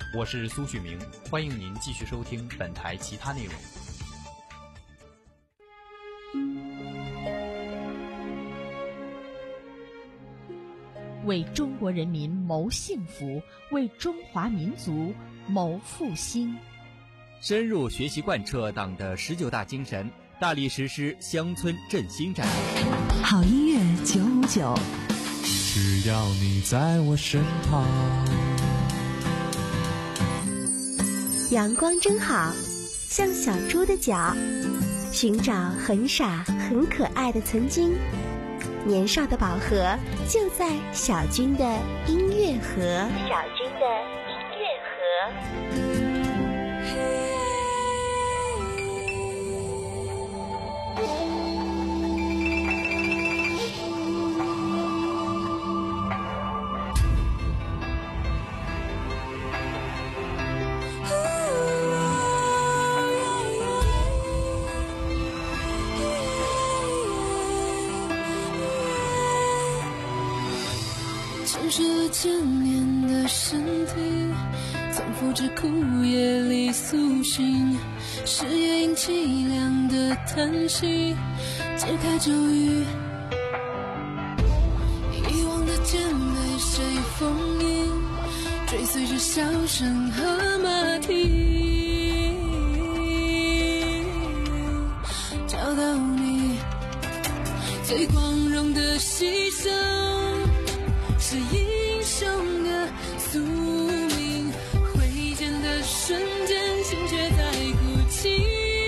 我是苏旭明，欢迎您继续收听本台其他内容。
为中国人民谋幸福，为中华民族谋复兴。
深入学习贯彻党的十九大精神，大力实施乡村振兴战略。
好音乐九五九，
只要你在我身旁。
阳光真好，像小猪的脚，寻找很傻很可爱的曾经。年少的宝盒就在小军的音乐盒。小军的音乐盒。
承受了千年的身体，从复制枯叶里苏醒，是夜莺凄凉的叹息，解开咒语。遗忘的剑被谁封印，追随着笑声和马蹄，找到你最光荣的牺牲，是英雄的宿命，挥剑的瞬间，心却在哭泣。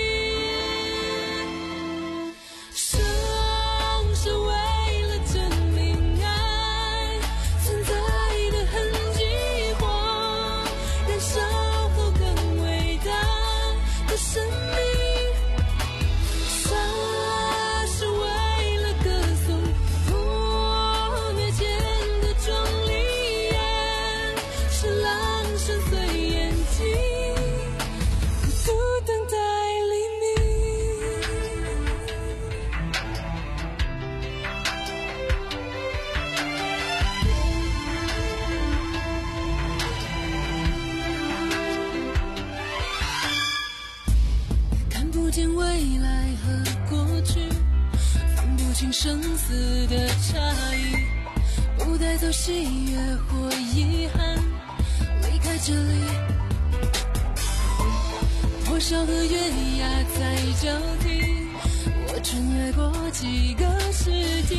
生是为了证明爱存在的痕迹，或燃烧后更伟大的生命。杀是为了歌颂破灭前的壮丽，是狼深邃眼睛，孤独等待黎明。看不见未来和过去，分不清生死的差异，不带走喜悦或遗憾，离开这里。火烧和月牙在交替，我穿越过几个世纪，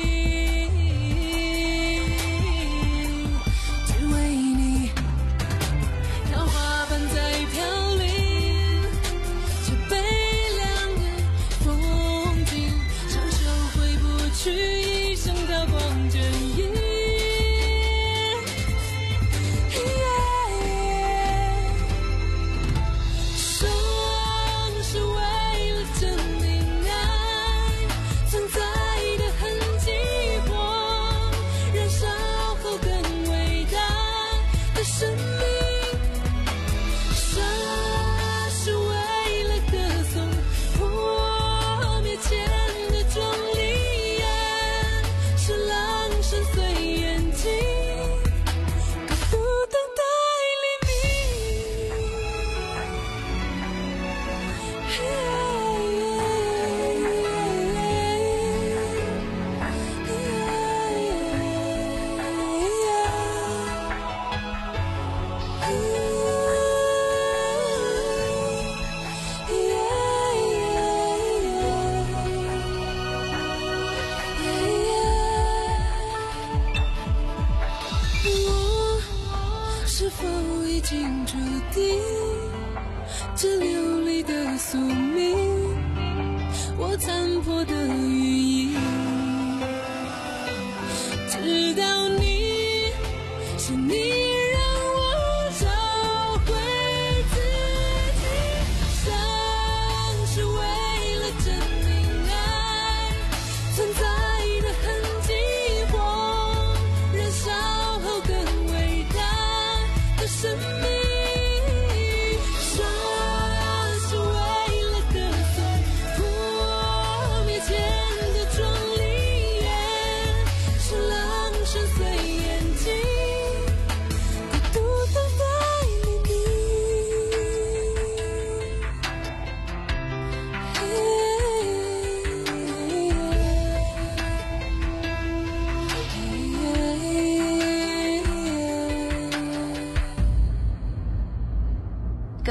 只为你。桃花瓣在飘零，这悲凉的风景，长久回不去，一生刀光剑影。生是为了证明爱存在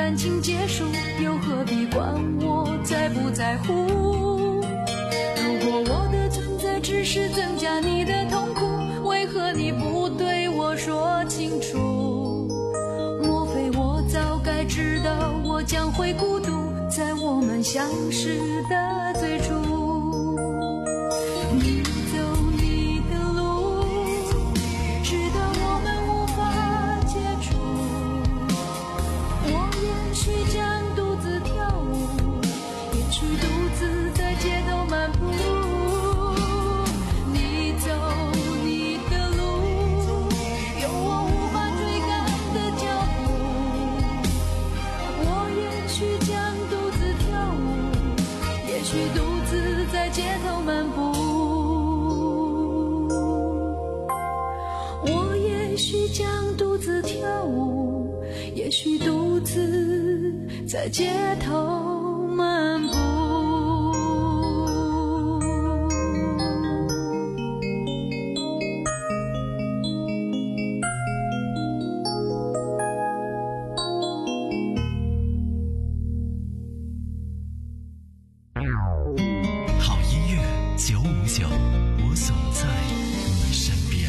感情结束，又何必管我在不在乎？如果我的存在只是增加你的痛苦，为何你不对我说清楚？莫非我早该知道我将会孤独，在我们相识的最初。你走你的路，直到我们无法接触。我也许将独自跳舞，也许独自在街头漫步。你走你的路，有我无法追赶的脚步。我也许将独自跳舞，也许独自在街头漫步。我也许将独自跳舞，也许独自在街头漫步。
好音乐九五九，我总在你身边。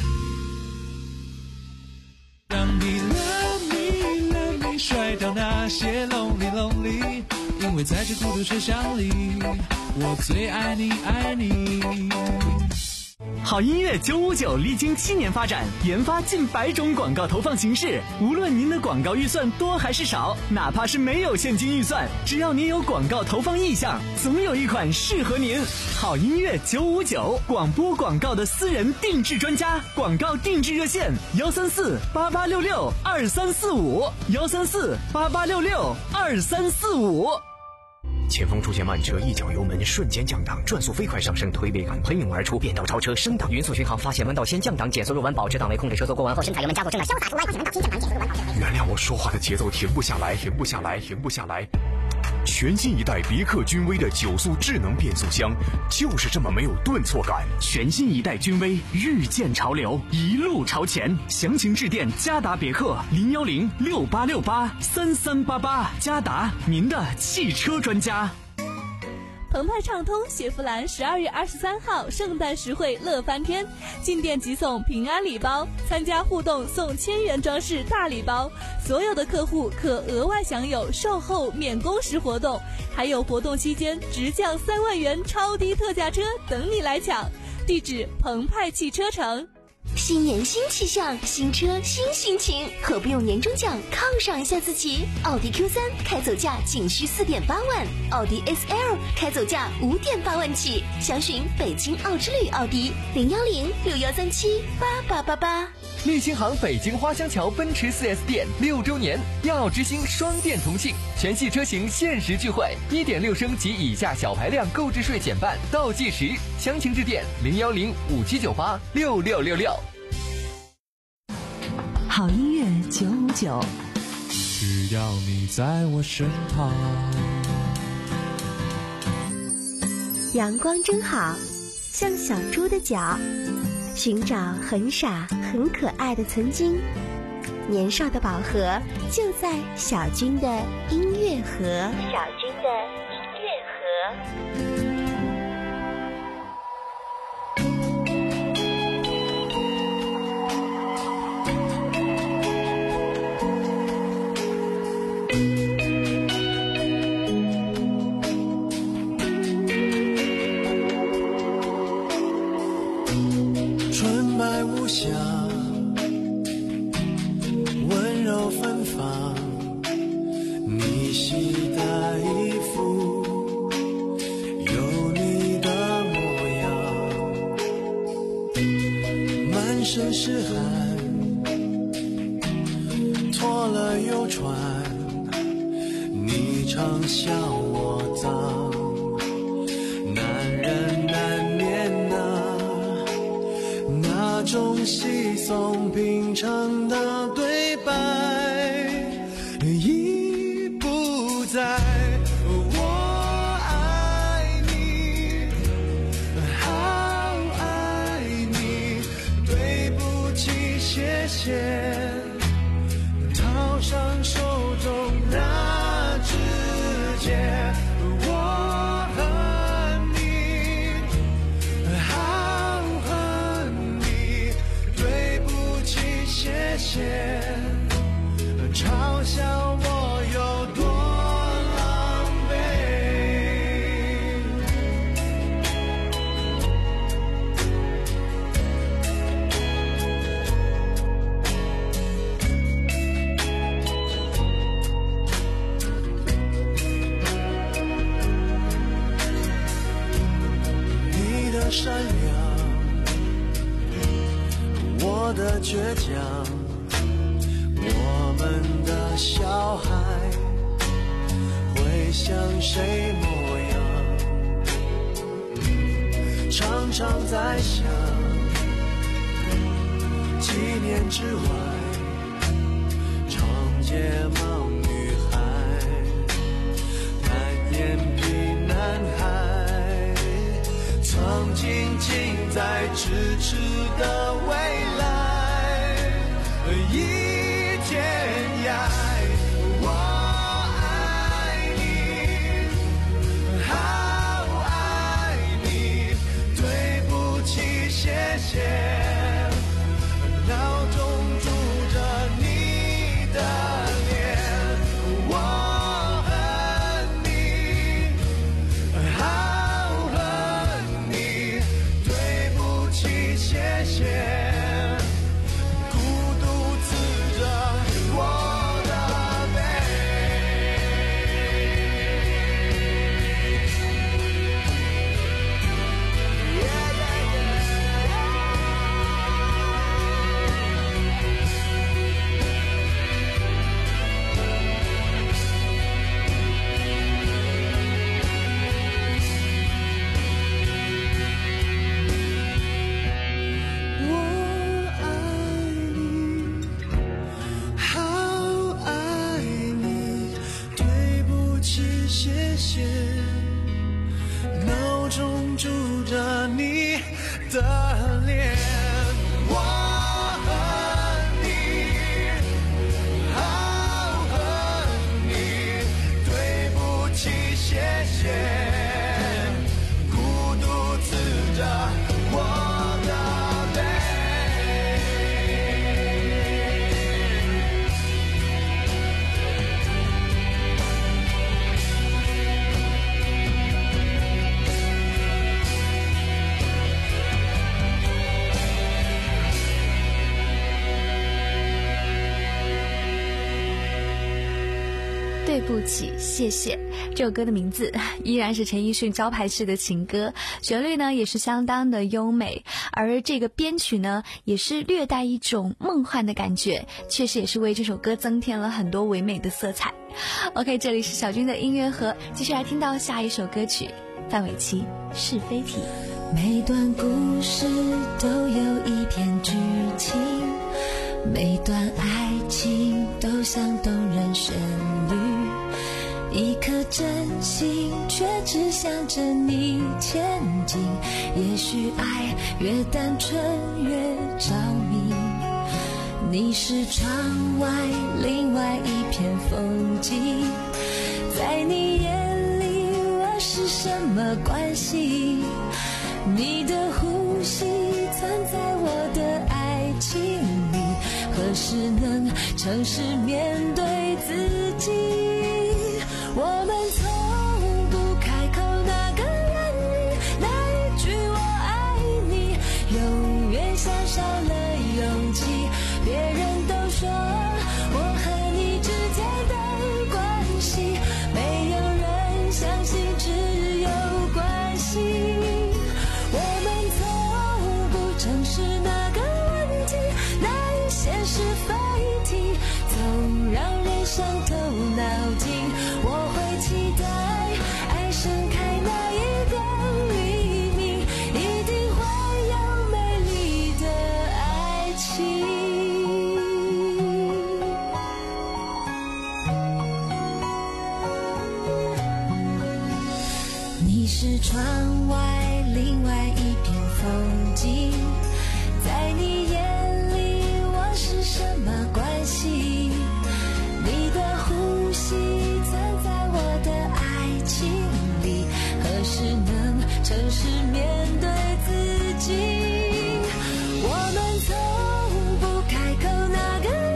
让你 love me love me 甩掉那些 lonely lonely， 因为在这孤独车厢里，我最爱你爱你。
好音乐九五九历经七年发展，研发近百种广告投放形式。无论您的广告预算多还是少，哪怕是没有现金预算，只要您有广告投放意向，总有一款适合您。好音乐九五九，广播广告的私人定制专家，广告定制热线：幺三四八八六六二三四五，幺三四八八六六二三四五。
前方出现慢车，一脚油门瞬间降档，转速飞快上升，推背感喷涌而出，变道超车升档。匀速巡航发现弯道先降档，减速入弯保持档位，控制车速过弯后深踩油门加速正在潇洒出弯，发现弯道先降档，减速入弯保持。原谅我说话的节奏停不下来，停不下来，停不下来。全新一代别克君威的九速智能变速箱，就是这么没有顿挫感。
全新一代君威，遇见潮流，一路朝前。详情致电嘉达别克零幺零六八六八三三八八，嘉达，您的汽车专家。
澎湃畅通雪佛兰十二月二十三号圣诞实惠乐翻天，进店即送平安礼包，参加互动送千元装饰大礼包，所有的客户可额外享有售后免工时活动，还有活动期间直降三万元超低特价车等你来抢。地址：澎湃汽车城。
新年新气象，新车新心情，何不用年终奖犒赏一下自己？奥迪 Q 三 开走价仅需四点八万，奥迪 S L 开走价五点八万起。详询北京奥之旅奥迪零幺零六幺三七八八八八。
立新行北京花乡桥奔驰 四 S 店六周年，亚奥之星双店同庆，全系车型限时聚会，一点六升及以下小排量购置税减半，倒计时。详情致电零幺零五七九八六六六六。
好音乐九五九，
只要你在我身旁。
阳光真好，像小猪的脚，寻找很傻很可爱的曾经。年少的宝盒就在小军的音乐盒。小军的音乐盒。
纯白无瑕，温柔芬芳，你系的衣服有你的模样，满身是汗，脱了又穿，你常笑我脏，男人难免那种稀松平常的对白已不在。我爱你，好爱你，对不起，谢谢，套上手中那
线，嘲笑我有多狼狈。你的善良，我的倔强，我们的小孩会像谁模样？常常在想，几年之外，长睫毛女孩，单眼皮男孩，曾经近在咫尺的未来。一天涯，我爱你，好爱你，对不起，谢谢，脑中住着你的脸，我恨你，好恨你，对不起，谢谢。脑中住着你的脸，我恨你，好恨你，对不起，谢谢，孤独刺着我的背。
对不起，谢谢。这首歌的名字依然是陈奕迅招牌式的情歌，旋律呢也是相当的优美，而这个编曲呢也是略带一种梦幻的感觉，确实也是为这首歌增添了很多唯美的色彩。OK， 这里是小军的音乐盒，继续来听到下一首歌曲，范玮琪《是非题》。
每段故事都有一篇剧情，每段爱情都像动人旋律，一颗真心却只想着你前进。也许爱越单纯越着迷，你是窗外另外一片风景，在你眼里我是什么关系？你的呼吸藏在我的爱情里，何时能诚实面对自己？我们从不开口那个言语，那一句我爱你，永远像少了勇气。别人都说我和你之间的关系，没有人相信只有关系。我们从不正视那个问题，那一些是非题，总让人伤透脑筋。我会期待爱盛开那一个黎明，一定会有美丽的爱情。你是窗外另外一片风景，在你眼里我是什么关系？你的呼吸藏在我的爱情里，何时能诚实面对自己？我们从不开口那个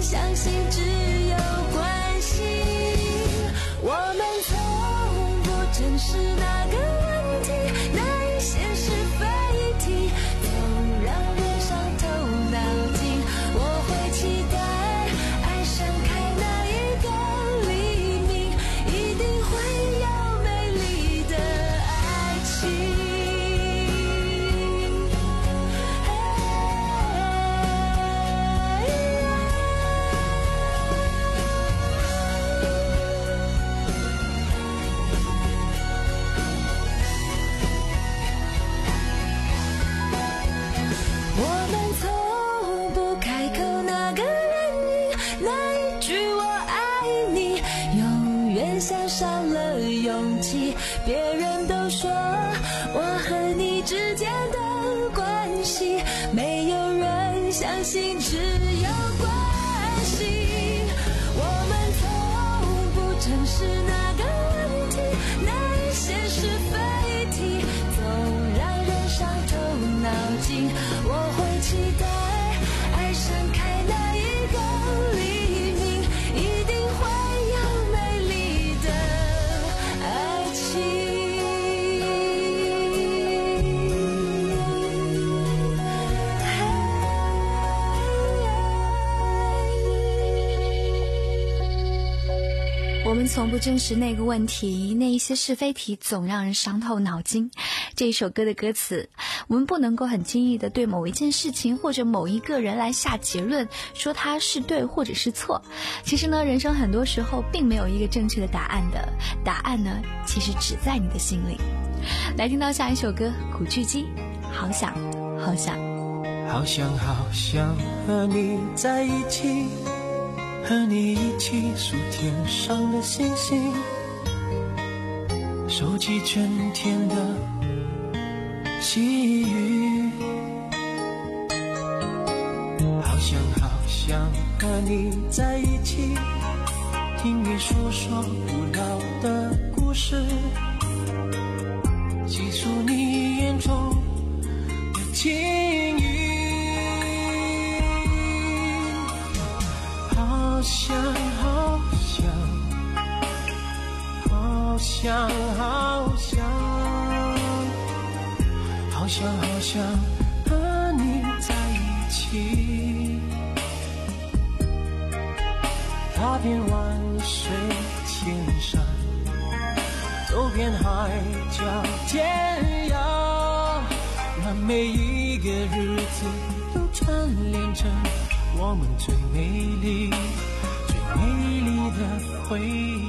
相信只有关心。我们从不正视那个问题，那一些是非题，总让人伤透脑筋。我会期待爱盛开那一个黎明，一定会有美丽的爱情。想上了勇气，别人都说我和你之间的关系，没有人相信只有关系。我们从不正视那个问题，那一些是非题，总让人伤透脑筋。我会期待爱盛开那一个黎明，一定会有美丽的爱情。
我们从不正视那个问题，那一些是非题总让人伤透脑筋。这一首歌的歌词，我们不能够很轻易的对某一件事情或者某一个人来下结论，说他是对或者是错。其实呢，人生很多时候并没有一个正确的答案的，答案呢其实只在你的心里。来听到下一首歌，古巨基，好想好想
好想好想和你在一起，和你一起数天上的星星，收集春天的细雨。好想好想和你在一起，听你诉说古老的故事，细数你眼中的情意。好想好想好想好想好想好想和你在一起，踏遍万水千山，走遍海角天涯，让每一个日子都串联成我们最美丽最美丽的回忆。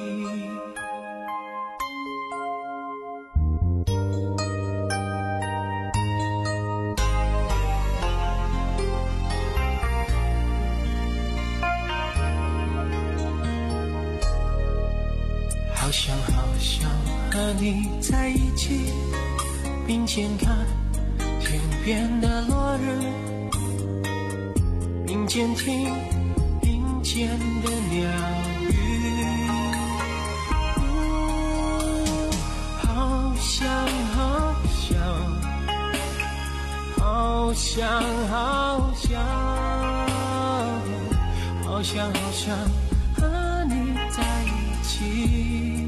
好想好想和你在一起，并肩看天边的落日，并肩听林间的鸟语。好想好想好想好想好想好想和你在一起，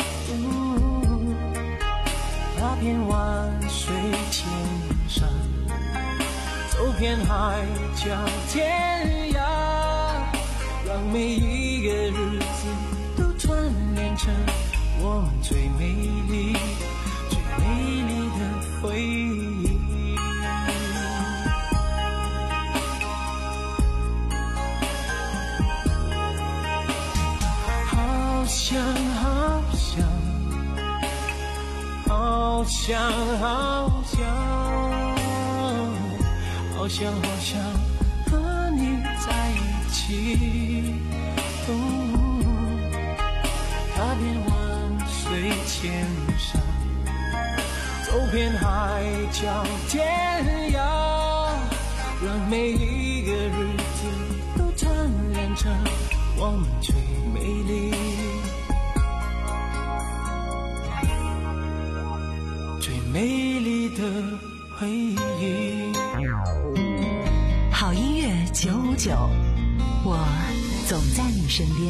踏遍万水千山，走遍海角天涯，让每一个日子都串联成我们最美丽最美丽的回忆。好想好想好想好想好想好想和你在一起，踏遍万水千山，走遍海角天涯，让每一个日子都串联成我们最美丽最美丽的回忆。
好音乐九五九， 我总在你身边。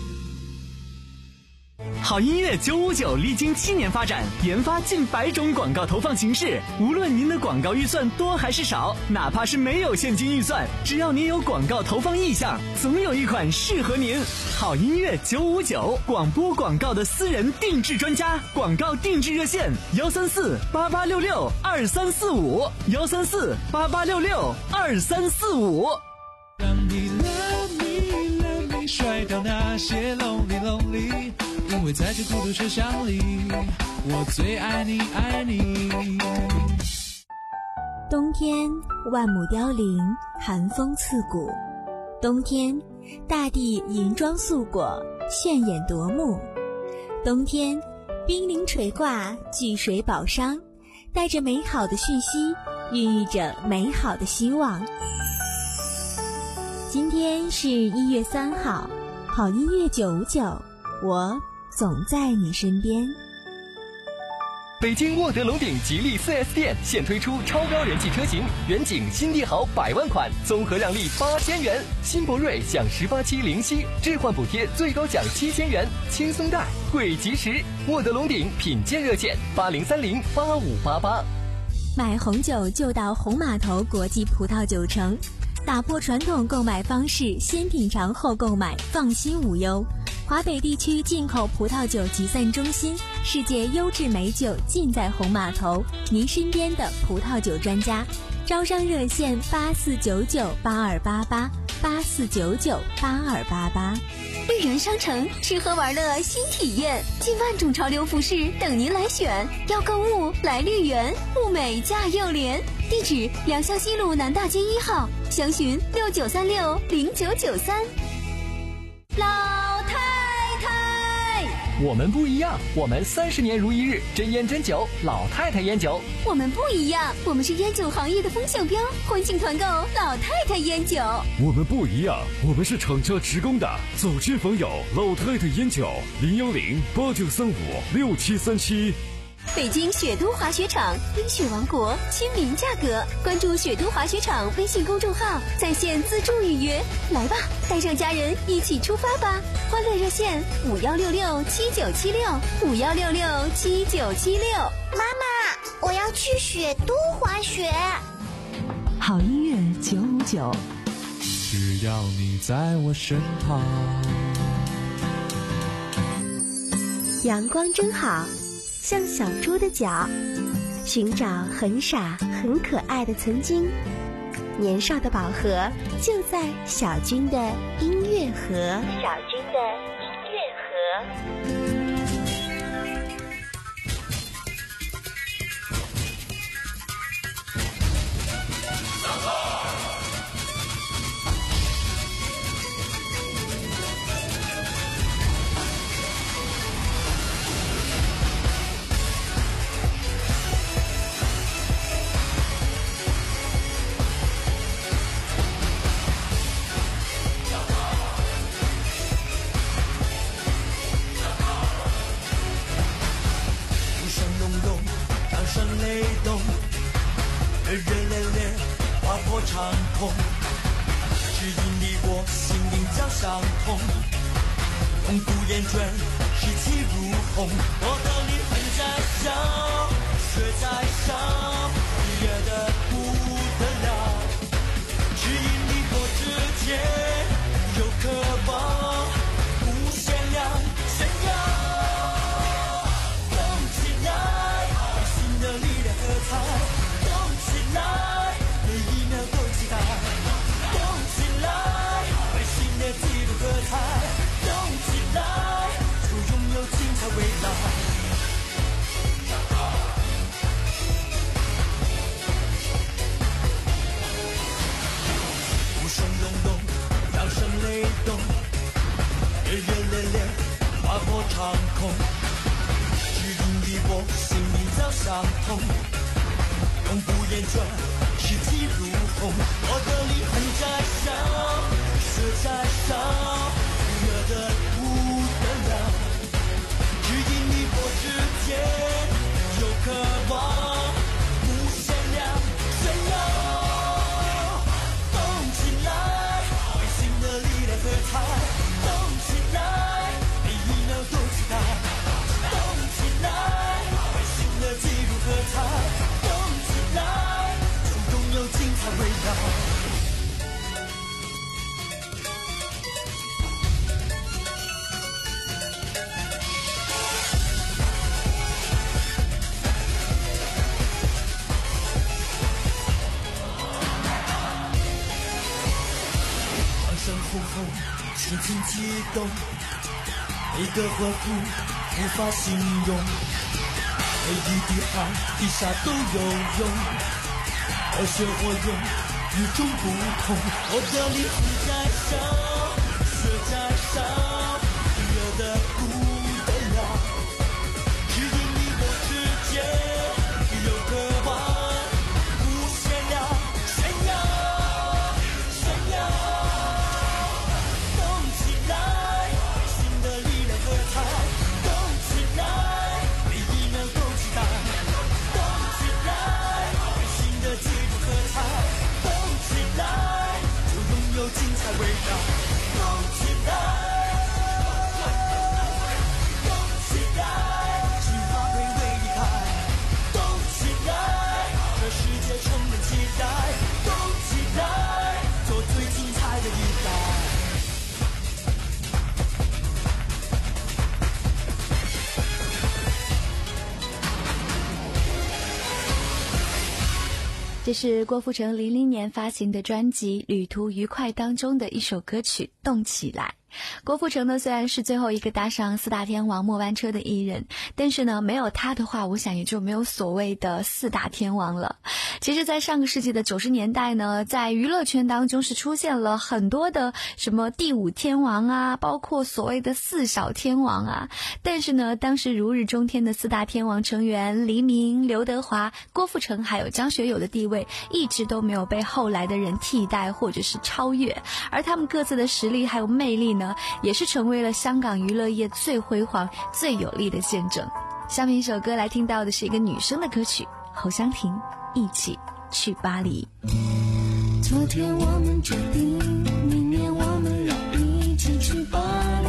好音乐九五九历经七年发展，研发近百种广告投放形式。无论您的广告预算多还是少，哪怕是没有现金预算，只要您有广告投放意向，总有一款适合您。好音乐九五九，广播广告的私人定制专家，广告定制热线：幺三四八八六六二三四五，幺三四八八六六二三四五。
让你 love me love me 甩掉那些 lonely lonely， 因为在这孤独车厢里，我最爱你爱你。
冬天万木凋零，寒风刺骨。冬天大地银装素裹，炫眼夺目。冬天冰凌垂挂，聚水宝商，带着美好的讯息，孕育着美好的希望。今天是一月三号，好音乐九五九，我总在你身边。
北京沃德龙鼎吉利 四 S 店现推出超标人气车型，远景新帝豪百万款，综合让利八千元；新博瑞享十八期零息置换补贴，最高享七千元，轻松贷，贵及时。沃德龙鼎品鉴热线：八零三零八五八八。
买红酒就到红码头国际葡萄酒城，打破传统购买方式，先品尝后购买，放心无忧。华北地区进口葡萄酒集散中心，世界优质美酒尽在红码头，您身边的葡萄酒专家。招商热线：八四九九八二八八，八四九九八二八八。
绿源商城，吃喝玩乐新体验，近万种潮流服饰等您来选。要购物来绿源，物美价又廉。地址：良乡西路南大街一号，详询六九三六零九九三。老太太，
我们不一样，我们三十年如一日，真烟真酒，老太太烟酒。
我们不一样，我们是烟酒行业的风向标，欢庆团购老太太烟酒。
我们不一样，我们是厂家直供的，走亲访友，老太太烟酒，零幺零八九三五六七三七。
北京雪都滑雪场，冰雪王国，亲民价格。关注雪都滑雪场微信公众号，在线自助预约。来吧，带上家人一起出发吧！欢乐热线：五幺六六七九七六，五幺六六七九七六。
妈妈，我要去雪都滑雪。
好音乐九五九，
只要你在我身旁。
阳光真好，像小猪的脚，寻找很傻很可爱的曾经。年少的宝盒就在小军的音乐盒。小军的音乐盒。
热热烈烈划破长空，只因你我心灵交相通，痛不言倦，士气如虹。我的灵魂在烧，血在烧，热得不得了。只因你我之间有渴望，无限量炫耀。动起来，把新的力量喝彩。来，每一秒都期待，动起来，为新的纪录喝彩，动起来，就拥有精彩未来。鼓声隆隆，掌声雷动，热热烈烈划破长空，只因你我心灵早相通。永不言倦，士气如虹，我的灵魂在烧，血在烧，热得不得了。只因你我之间有渴望，无限量炫耀。动起来，为新的力量声呼吼，心情激动，每个回复无法形容，每一滴汗滴下都有用，而学会用与众不同。我的力气在烧，血在烧，热得不得了，只因你我之间有渴望。味道，动起来，动起来，心花会为你开，动起来，这世界充满期待，动起来，做最精彩的一代。
这是郭富城零零年发行的专辑《旅途愉快》当中的一首歌曲《动起来》。郭富城呢，虽然是最后一个搭上四大天王末班车的艺人，但是呢，没有他的话，我想也就没有所谓的四大天王了。其实在上个世纪的九十年代呢，在娱乐圈当中是出现了很多的什么第五天王啊，包括所谓的四小天王啊，但是呢，当时如日中天的四大天王成员黎明、刘德华、郭富城还有张学友的地位一直都没有被后来的人替代或者是超越，而他们各自的实力还有魅力呢，也是成为了香港娱乐业最辉煌最有力的见证。下面一首歌来听到的是一个女生的歌曲，侯湘婷，一起去巴黎。
昨天我们决定，明年我们要一起去巴黎，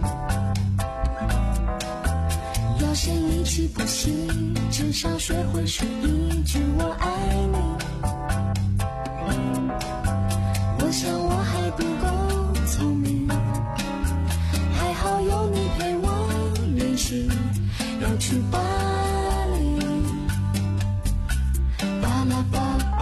要先一起补习，至少学会说一句我爱你。我想我还不够聪明，还好有你陪我练习，要去巴黎，巴拉巴巴。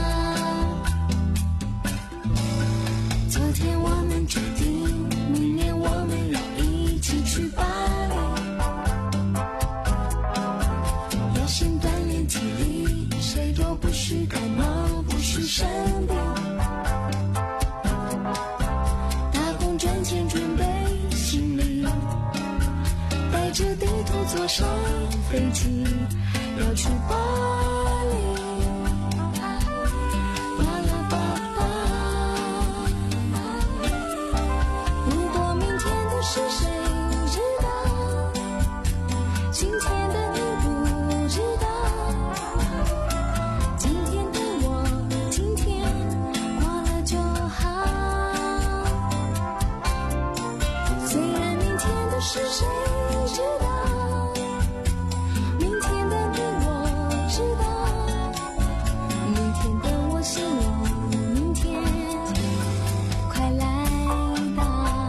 昨天我们决定，明年我们要一起去巴黎，要先锻炼体力，谁都不许感冒，不许生病。带着地图坐上飞机，要去巴黎，巴拉巴巴。如果明天的事谁知道，今天的你不知道，今天的我今天过了就好。虽然明天的事谁知道，明天的你我知道，明天的我希望明天快来到。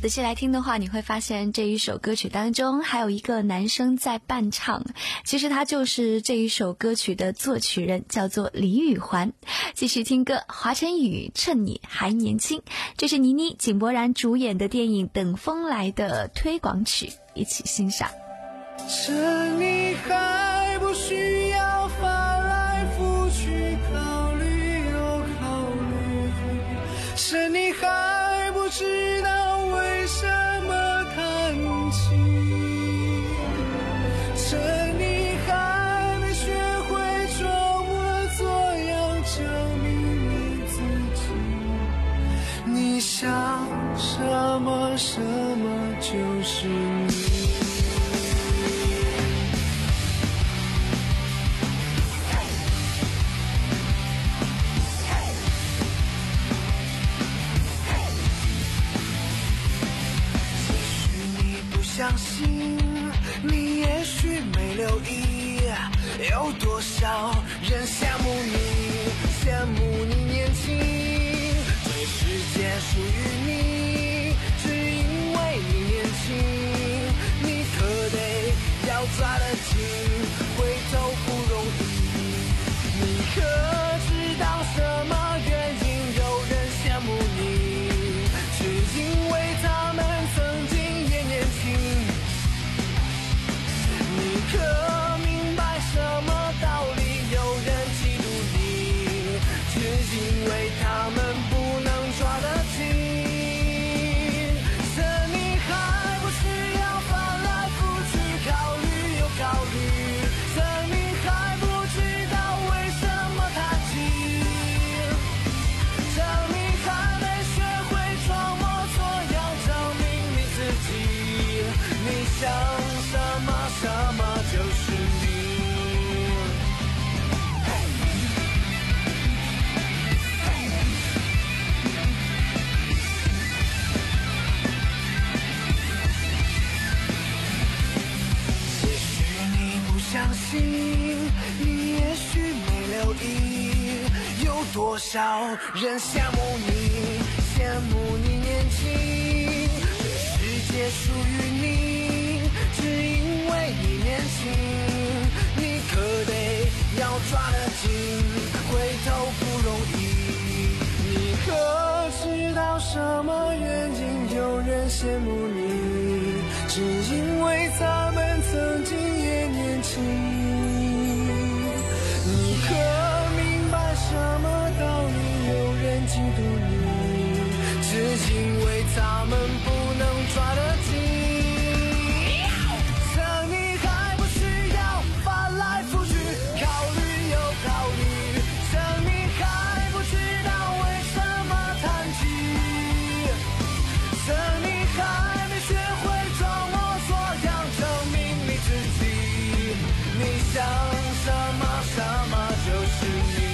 仔细来听的话，你会发现这一首歌曲当中还有一个男生在伴唱，其实他就是这一首歌曲的作曲人，叫做李宇环。继续听歌，华晨宇趁你还年轻，这是倪妮、井柏然主演的电影《等风来》的推广曲，一起欣赏。
趁你还不需要翻来覆去考虑又考虑，趁你还不知道为什么叹气，趁你还没学会装模作样证明你自己，你想什么什么就是你。相信你也许没留意，有多少人羡慕你，羡慕你年轻，这世界属于你，只因为你年轻，你可得要抓得紧，回头不容易，你可知道什么原因有人羡慕你，只因为他们曾经也年轻，你可明白什么道理有人嫉妒你，只因为他们不能抓得紧，趁你还不需要翻来覆去考虑又考虑，趁你还不知道为什么叹气，趁你还没学会装模作样证明你自己，你想什么什么就是你。也许你不相信，你也许没留意，有多少人羡慕你，羡慕你年轻，这世界属于你，只因为你年轻，你可得要抓得紧，回头不容易，你可知道什么原因有人羡慕你，只因为他们曾经也年轻，你可明白什么道理有人嫉妒你，只因为他们不能抓得紧，趁你还不需要翻来覆去考虑又考虑，趁你还不知道为什么叹气，趁你还没学会装模作样证明你自己，你想什么什么就是你。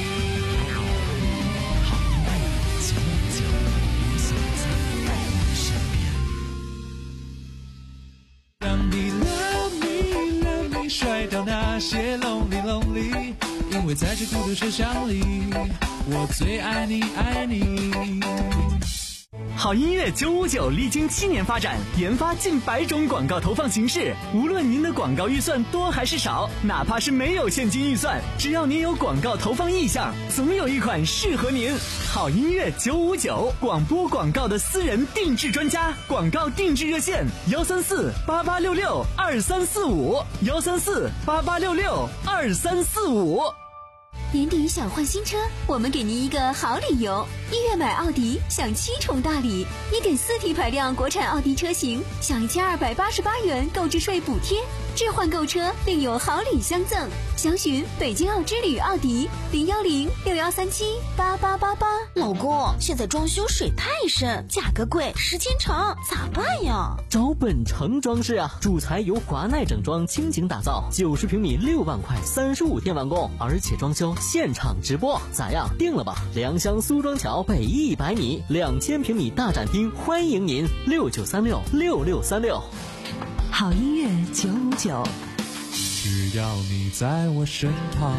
让你 love me love me 甩掉那些 lonely lonely， 因为在这孤独车厢里，我最爱你爱你。
好音乐九五九历经七年发展，研发近百种广告投放形式。无论您的广告预算多还是少，哪怕是没有现金预算，只要您有广告投放意向，总有一款适合您。好音乐九五九，广播广告的私人定制专家，广告定制热线：幺三四八八六六二三四五，幺三四八八六六二三四五。
年底想换新车，我们给您一个好理由。一月买奥迪享七重大礼，一点四 T 排量国产奥迪车型享一千二百八十八元购置税补贴，置换购车另有好礼相赠。详询北京奥之旅奥迪零幺零六幺三七八八八八。
老公，现在装修水太深，价格贵，时间长，咋办呀？
找本城装饰啊，主材由华奈整装倾情打造，九十平米六万块，三十五天完工，而且装修现场直播，咋样？定了吧？良乡苏庄桥北一百米，两千平米大展厅，欢迎您六九三六六六三六。
好音乐九五九，
只要你在我身旁。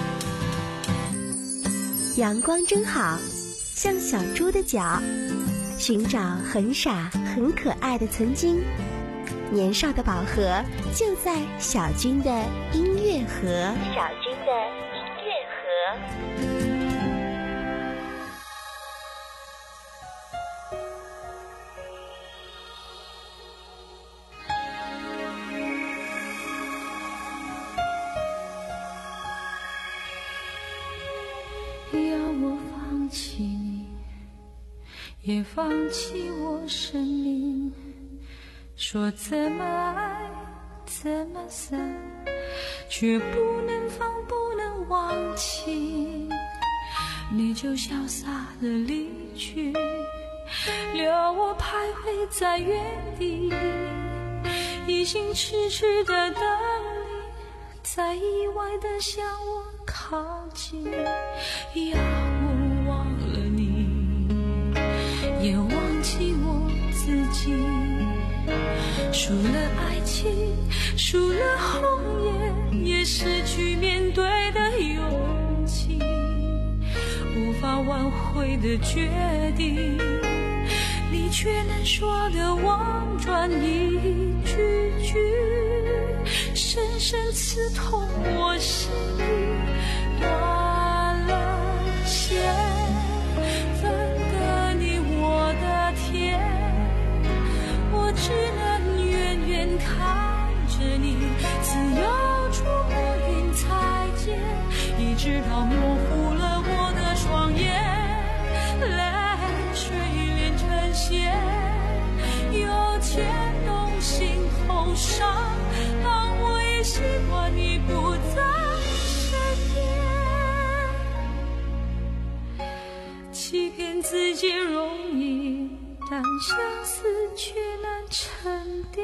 阳光真好，像小猪的脚， 寻找很傻很可爱的曾经。年少的宝盒就在小军的音乐盒。小军的音乐盒。
要我放弃你，也放弃我生命。说怎么爱怎么散，却不能放不能忘记。你就潇洒的离去，留我徘徊在原地，一心痴痴的等你，在意外的向我靠近。要我忘了你，也忘记我自己。输了爱情，输了红颜，也失去面对的勇气。无法挽回的决定，你却能说的婉转一句句，深深刺痛我心底。断了线，分割你我的天，我只能远远看着你自由出没云彩间，一直到模糊了我的双眼，泪水连成线，又牵动心头伤。当我已习惯你不在身边，欺骗自己容易，但相思却难沉淀。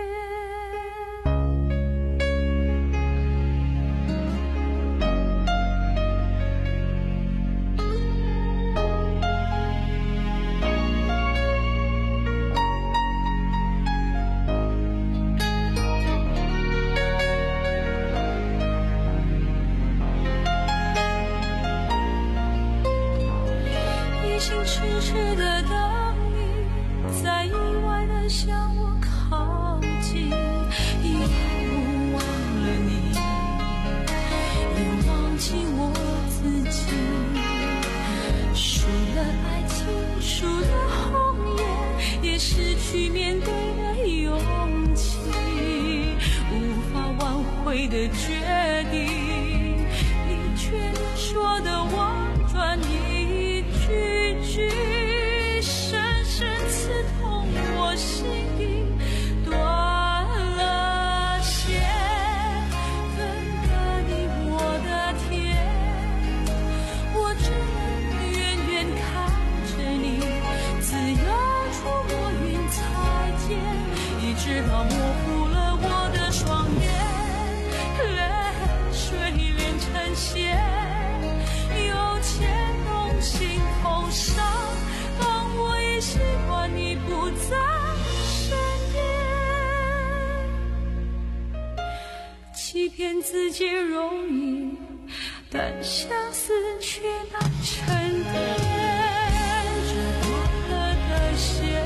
一心痴痴的等你，在意外的向我靠近。要我忘了你，也忘记我自己。输了爱情，输了红颜，也失去面对的勇气。无法挽回的决定，你却能说的婉转一句句，深深刺痛我心底。断了线，分割你我的天，我只能远远看着你自由出没云彩间，一直到模糊了我的双眼，泪水连成线，又牵动心头伤。当我已习惯你不在身边，欺骗自己容易，但相思却难沉淀。这断了的线，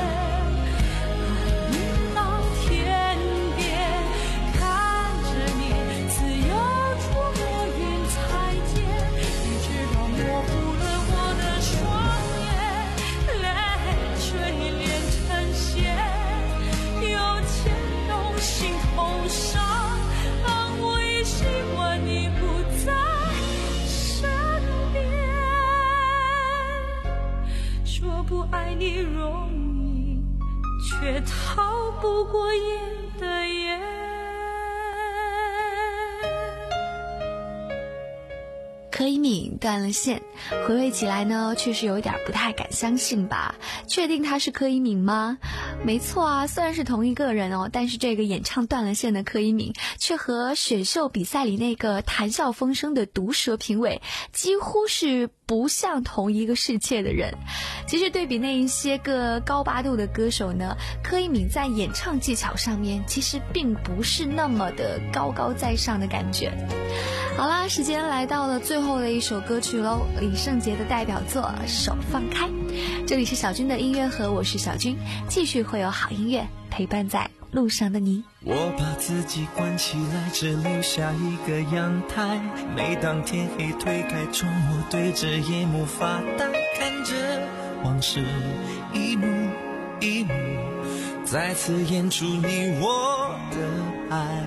爱你到天边，看着你自由出没云彩间，一直到模糊了我的双眼，泪水连成线，又牵动心头伤。当我已习惯你不在身边，说不爱你容易，却逃不过眼的眼。
柯以敏断了线，回味起来呢，确实有一点不太敢相信吧？确定他是柯以敏吗？没错啊，虽然是同一个人哦，但是这个演唱断了线的柯以敏，却和选秀比赛里那个谈笑风生的毒舌评委，几乎是不像同一个世界的人。其实对比那一些个高八度的歌手呢，柯以敏在演唱技巧上面，其实并不是那么的高高在上的感觉。 好啦，时间来到了最后的一首歌曲喽，李圣杰的代表作《手放开》。这里是小军的音乐盒，我是小军，继续会有好音乐陪伴在路上的你。
我把自己关起来，只留下一个阳台。每当天黑推开窗，我对着夜幕发呆，看着往事一幕一幕再次演出你我的爱。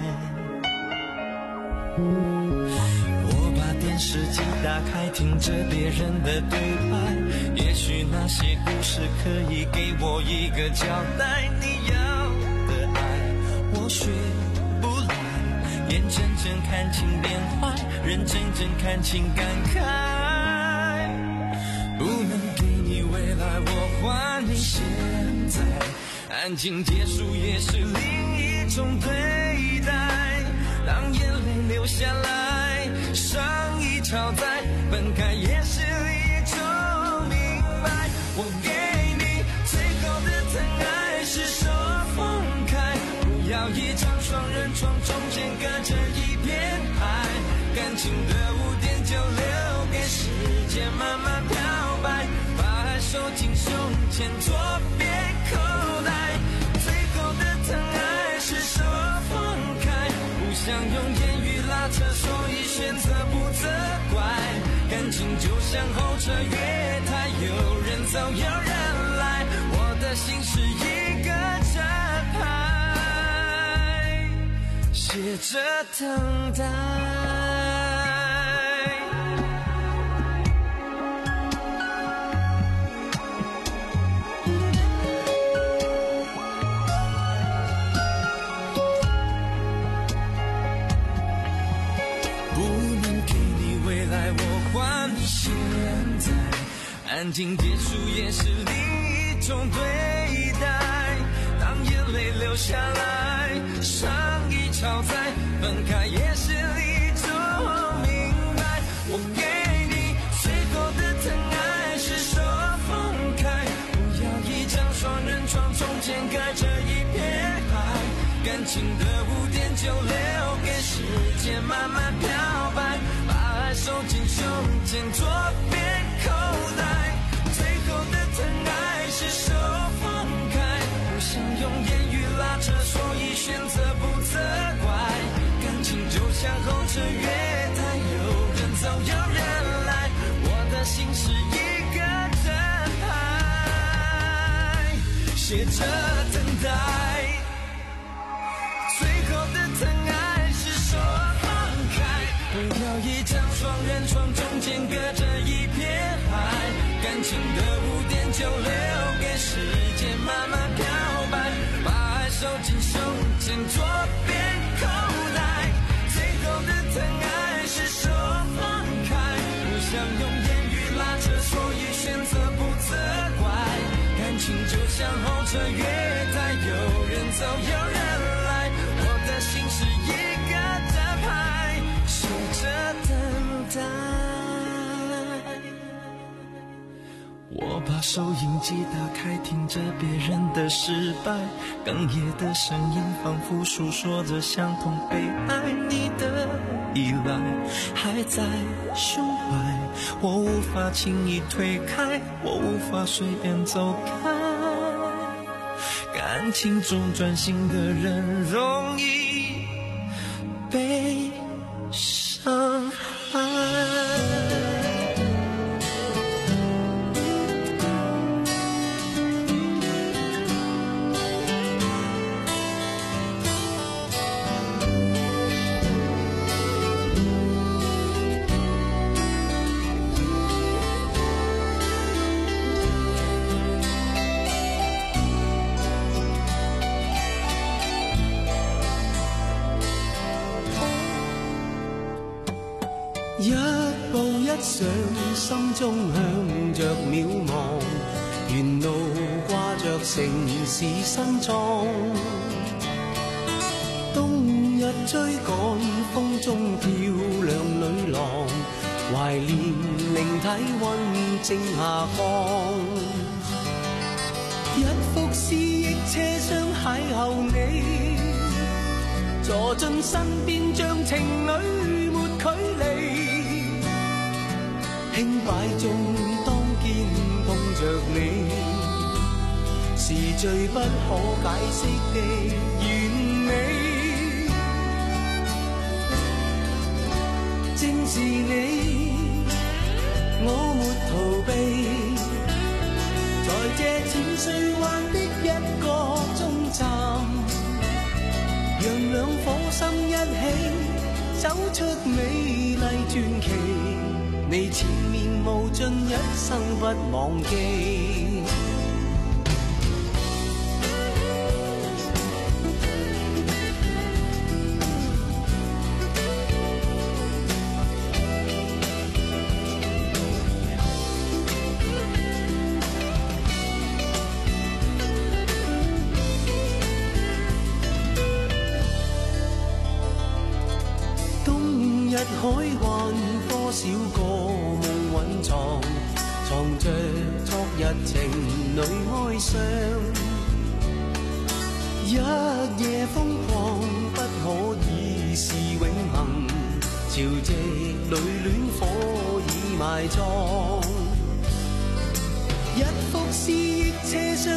我把电视机打开，听着别人的对白，也许那些故事可以给我一个交代。你要的爱我学不来，眼睁睁看情变坏，人真正看情感慨。不能给你未来，我还你现在，安静结束也是另一种对待。当眼泪流下来，伤已超载，分开也是一种明白。我给你最后的疼爱是手放开，不要一张双人床，中间隔着一片海。感情的污点就留给时间慢慢漂白，把爱收进胸前左边口袋。最后的疼爱是手放开，不想用言语拉扯，所以选择不责怪。感情就像候车月台，有人走有人来，我的心是一个站牌，写着等待。安静结束也是另一种对待，当眼泪流下来，伤已超载，分开也是一种明白。我给你最后的疼爱是手放开，不要一张双人床，中间隔着一片海。感情的污点就留给时间慢慢漂白，把爱收进胸前左边口袋。最后的疼爱是手放开，不想用言语拉扯，所以选择不责怪。感情就像候车月台，有人走有人来，我的心是一个站牌，写着等待。最后的疼爱是手放开，不要一张双人床，中间隔着一片海。感情的污点就留给时间慢慢漂白，把爱收进胸前左边口袋。最后的疼爱是手放开，不想用言语拉扯，所以选择不责怪。感情就像候车月台，有人走有人来，我的心是一个站牌，写着等待。我把收音机打开，听着别人的失败，哽咽的声音仿佛诉说着相同悲哀。你的依赖还在胸怀，我无法轻易推开，我无法随便走开。感情中专心的人容易被伤害。一步一上，心中向着渺茫，沿路挂着城市新裝。冬日追趕，風中漂亮女郎，懷念靈體溫正下降。一幅思憶車廂邂逅你，坐進身邊，像情侶沒距离，輕擺中當肩碰着你，是最不可解釋的完美。正是你，我沒逃避，在這淺水灣的一個終站，讓兩顆心一起走出美麗傳奇。你前面無盡，一生不忘記。海灣多少個夢蘊藏，藏着昨日情侶哀傷。一夜瘋狂不可以是永恆，潮汐裏戀火已埋葬。一幅思憶車廂